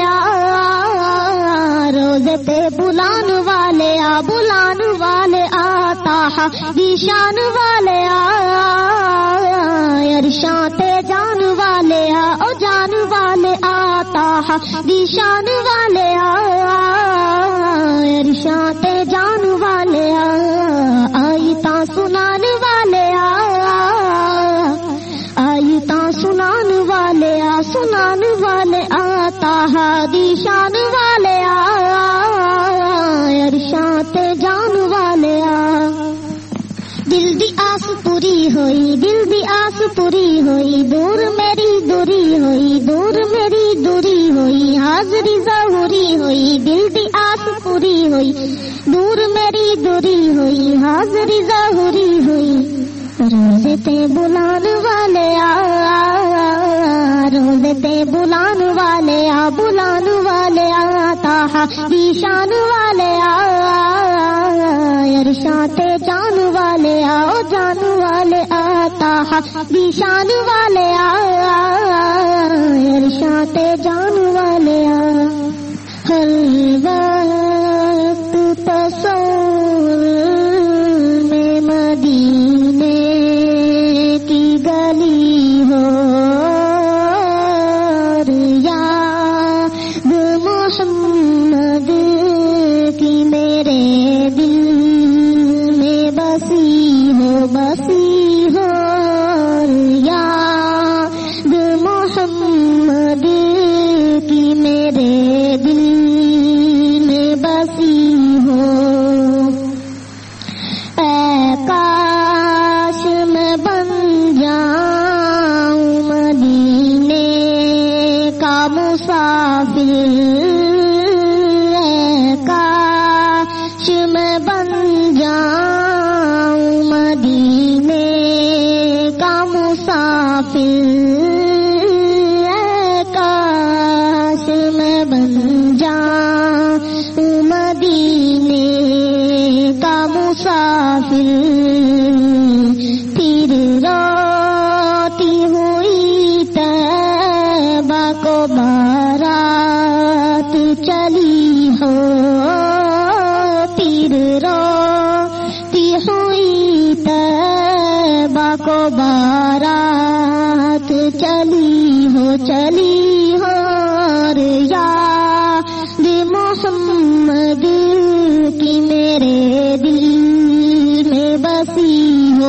Speaker 4: روزے تے بلان والے بلان والے طاہا دی شان والے عرشاں تے جان والے او جان والے طاہا دی شان والے عرشاں تے جان والے آئی تاں سنان والے آئی تاں سنان والے سنان والے طاہا دی شان والے عرشاں تے جان والے دل دی آس پوری ہوئی دل دی آس پوری ہوئی دور میری دوری ہوئی دور میری دوری ہوئی حاضری ظہوری ہوئی دل دی آس پوری ہوئی دور میری دوری ہوئی حاضری ظہوری ہوئی روزے تے بلان والے روزے تے بلان والے بلان والے طاہا دی شان والے عرشاں تے جان والے جان والے طاہا دی شان والے عرشاں تے جان والے ہر وقت تصور میں مدینے کی گلی ہو محمد کی میرے دل میں بسی ہو یاد محمد کی میرے دل میں بسی ہو اے کاش میں بن جاؤں مدینے کا مسافر میں بن جاؤں مدینے کا مسافر کاش میں بن جاؤں مدینے کا مسافر پھر روتی ہوئی طیبہ کو بارات چلی ہو روتی ہوئی طیبہ کو بارات چلی ہو یاد محمد کی میرے دل میں بسی ہو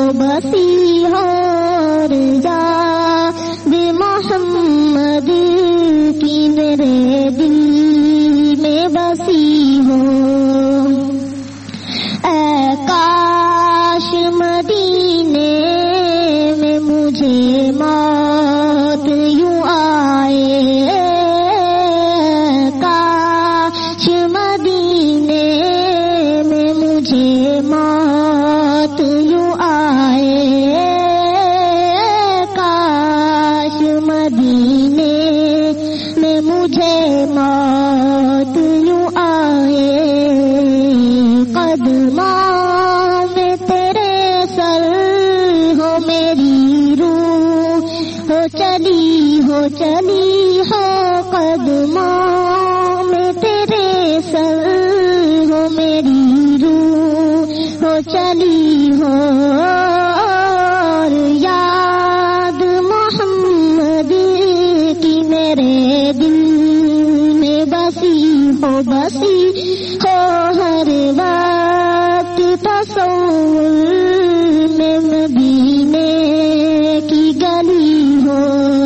Speaker 4: یاد محمد کی میرے دل میں بسی ہو کاش مدینے میں مجھے موت یوں آئے کاش مدینے میں مجھے موت یوں آئے کاش مدینے میں مجھے موت یوں آئے قدموں میں ہو چلی ہو قدموں میں تیرے سر ہو میری روح ہو چلی ہو اور یاد محمد کی میرے دل میں بسی ہو ہر وقت تصور میں مدینے کی گلی ہو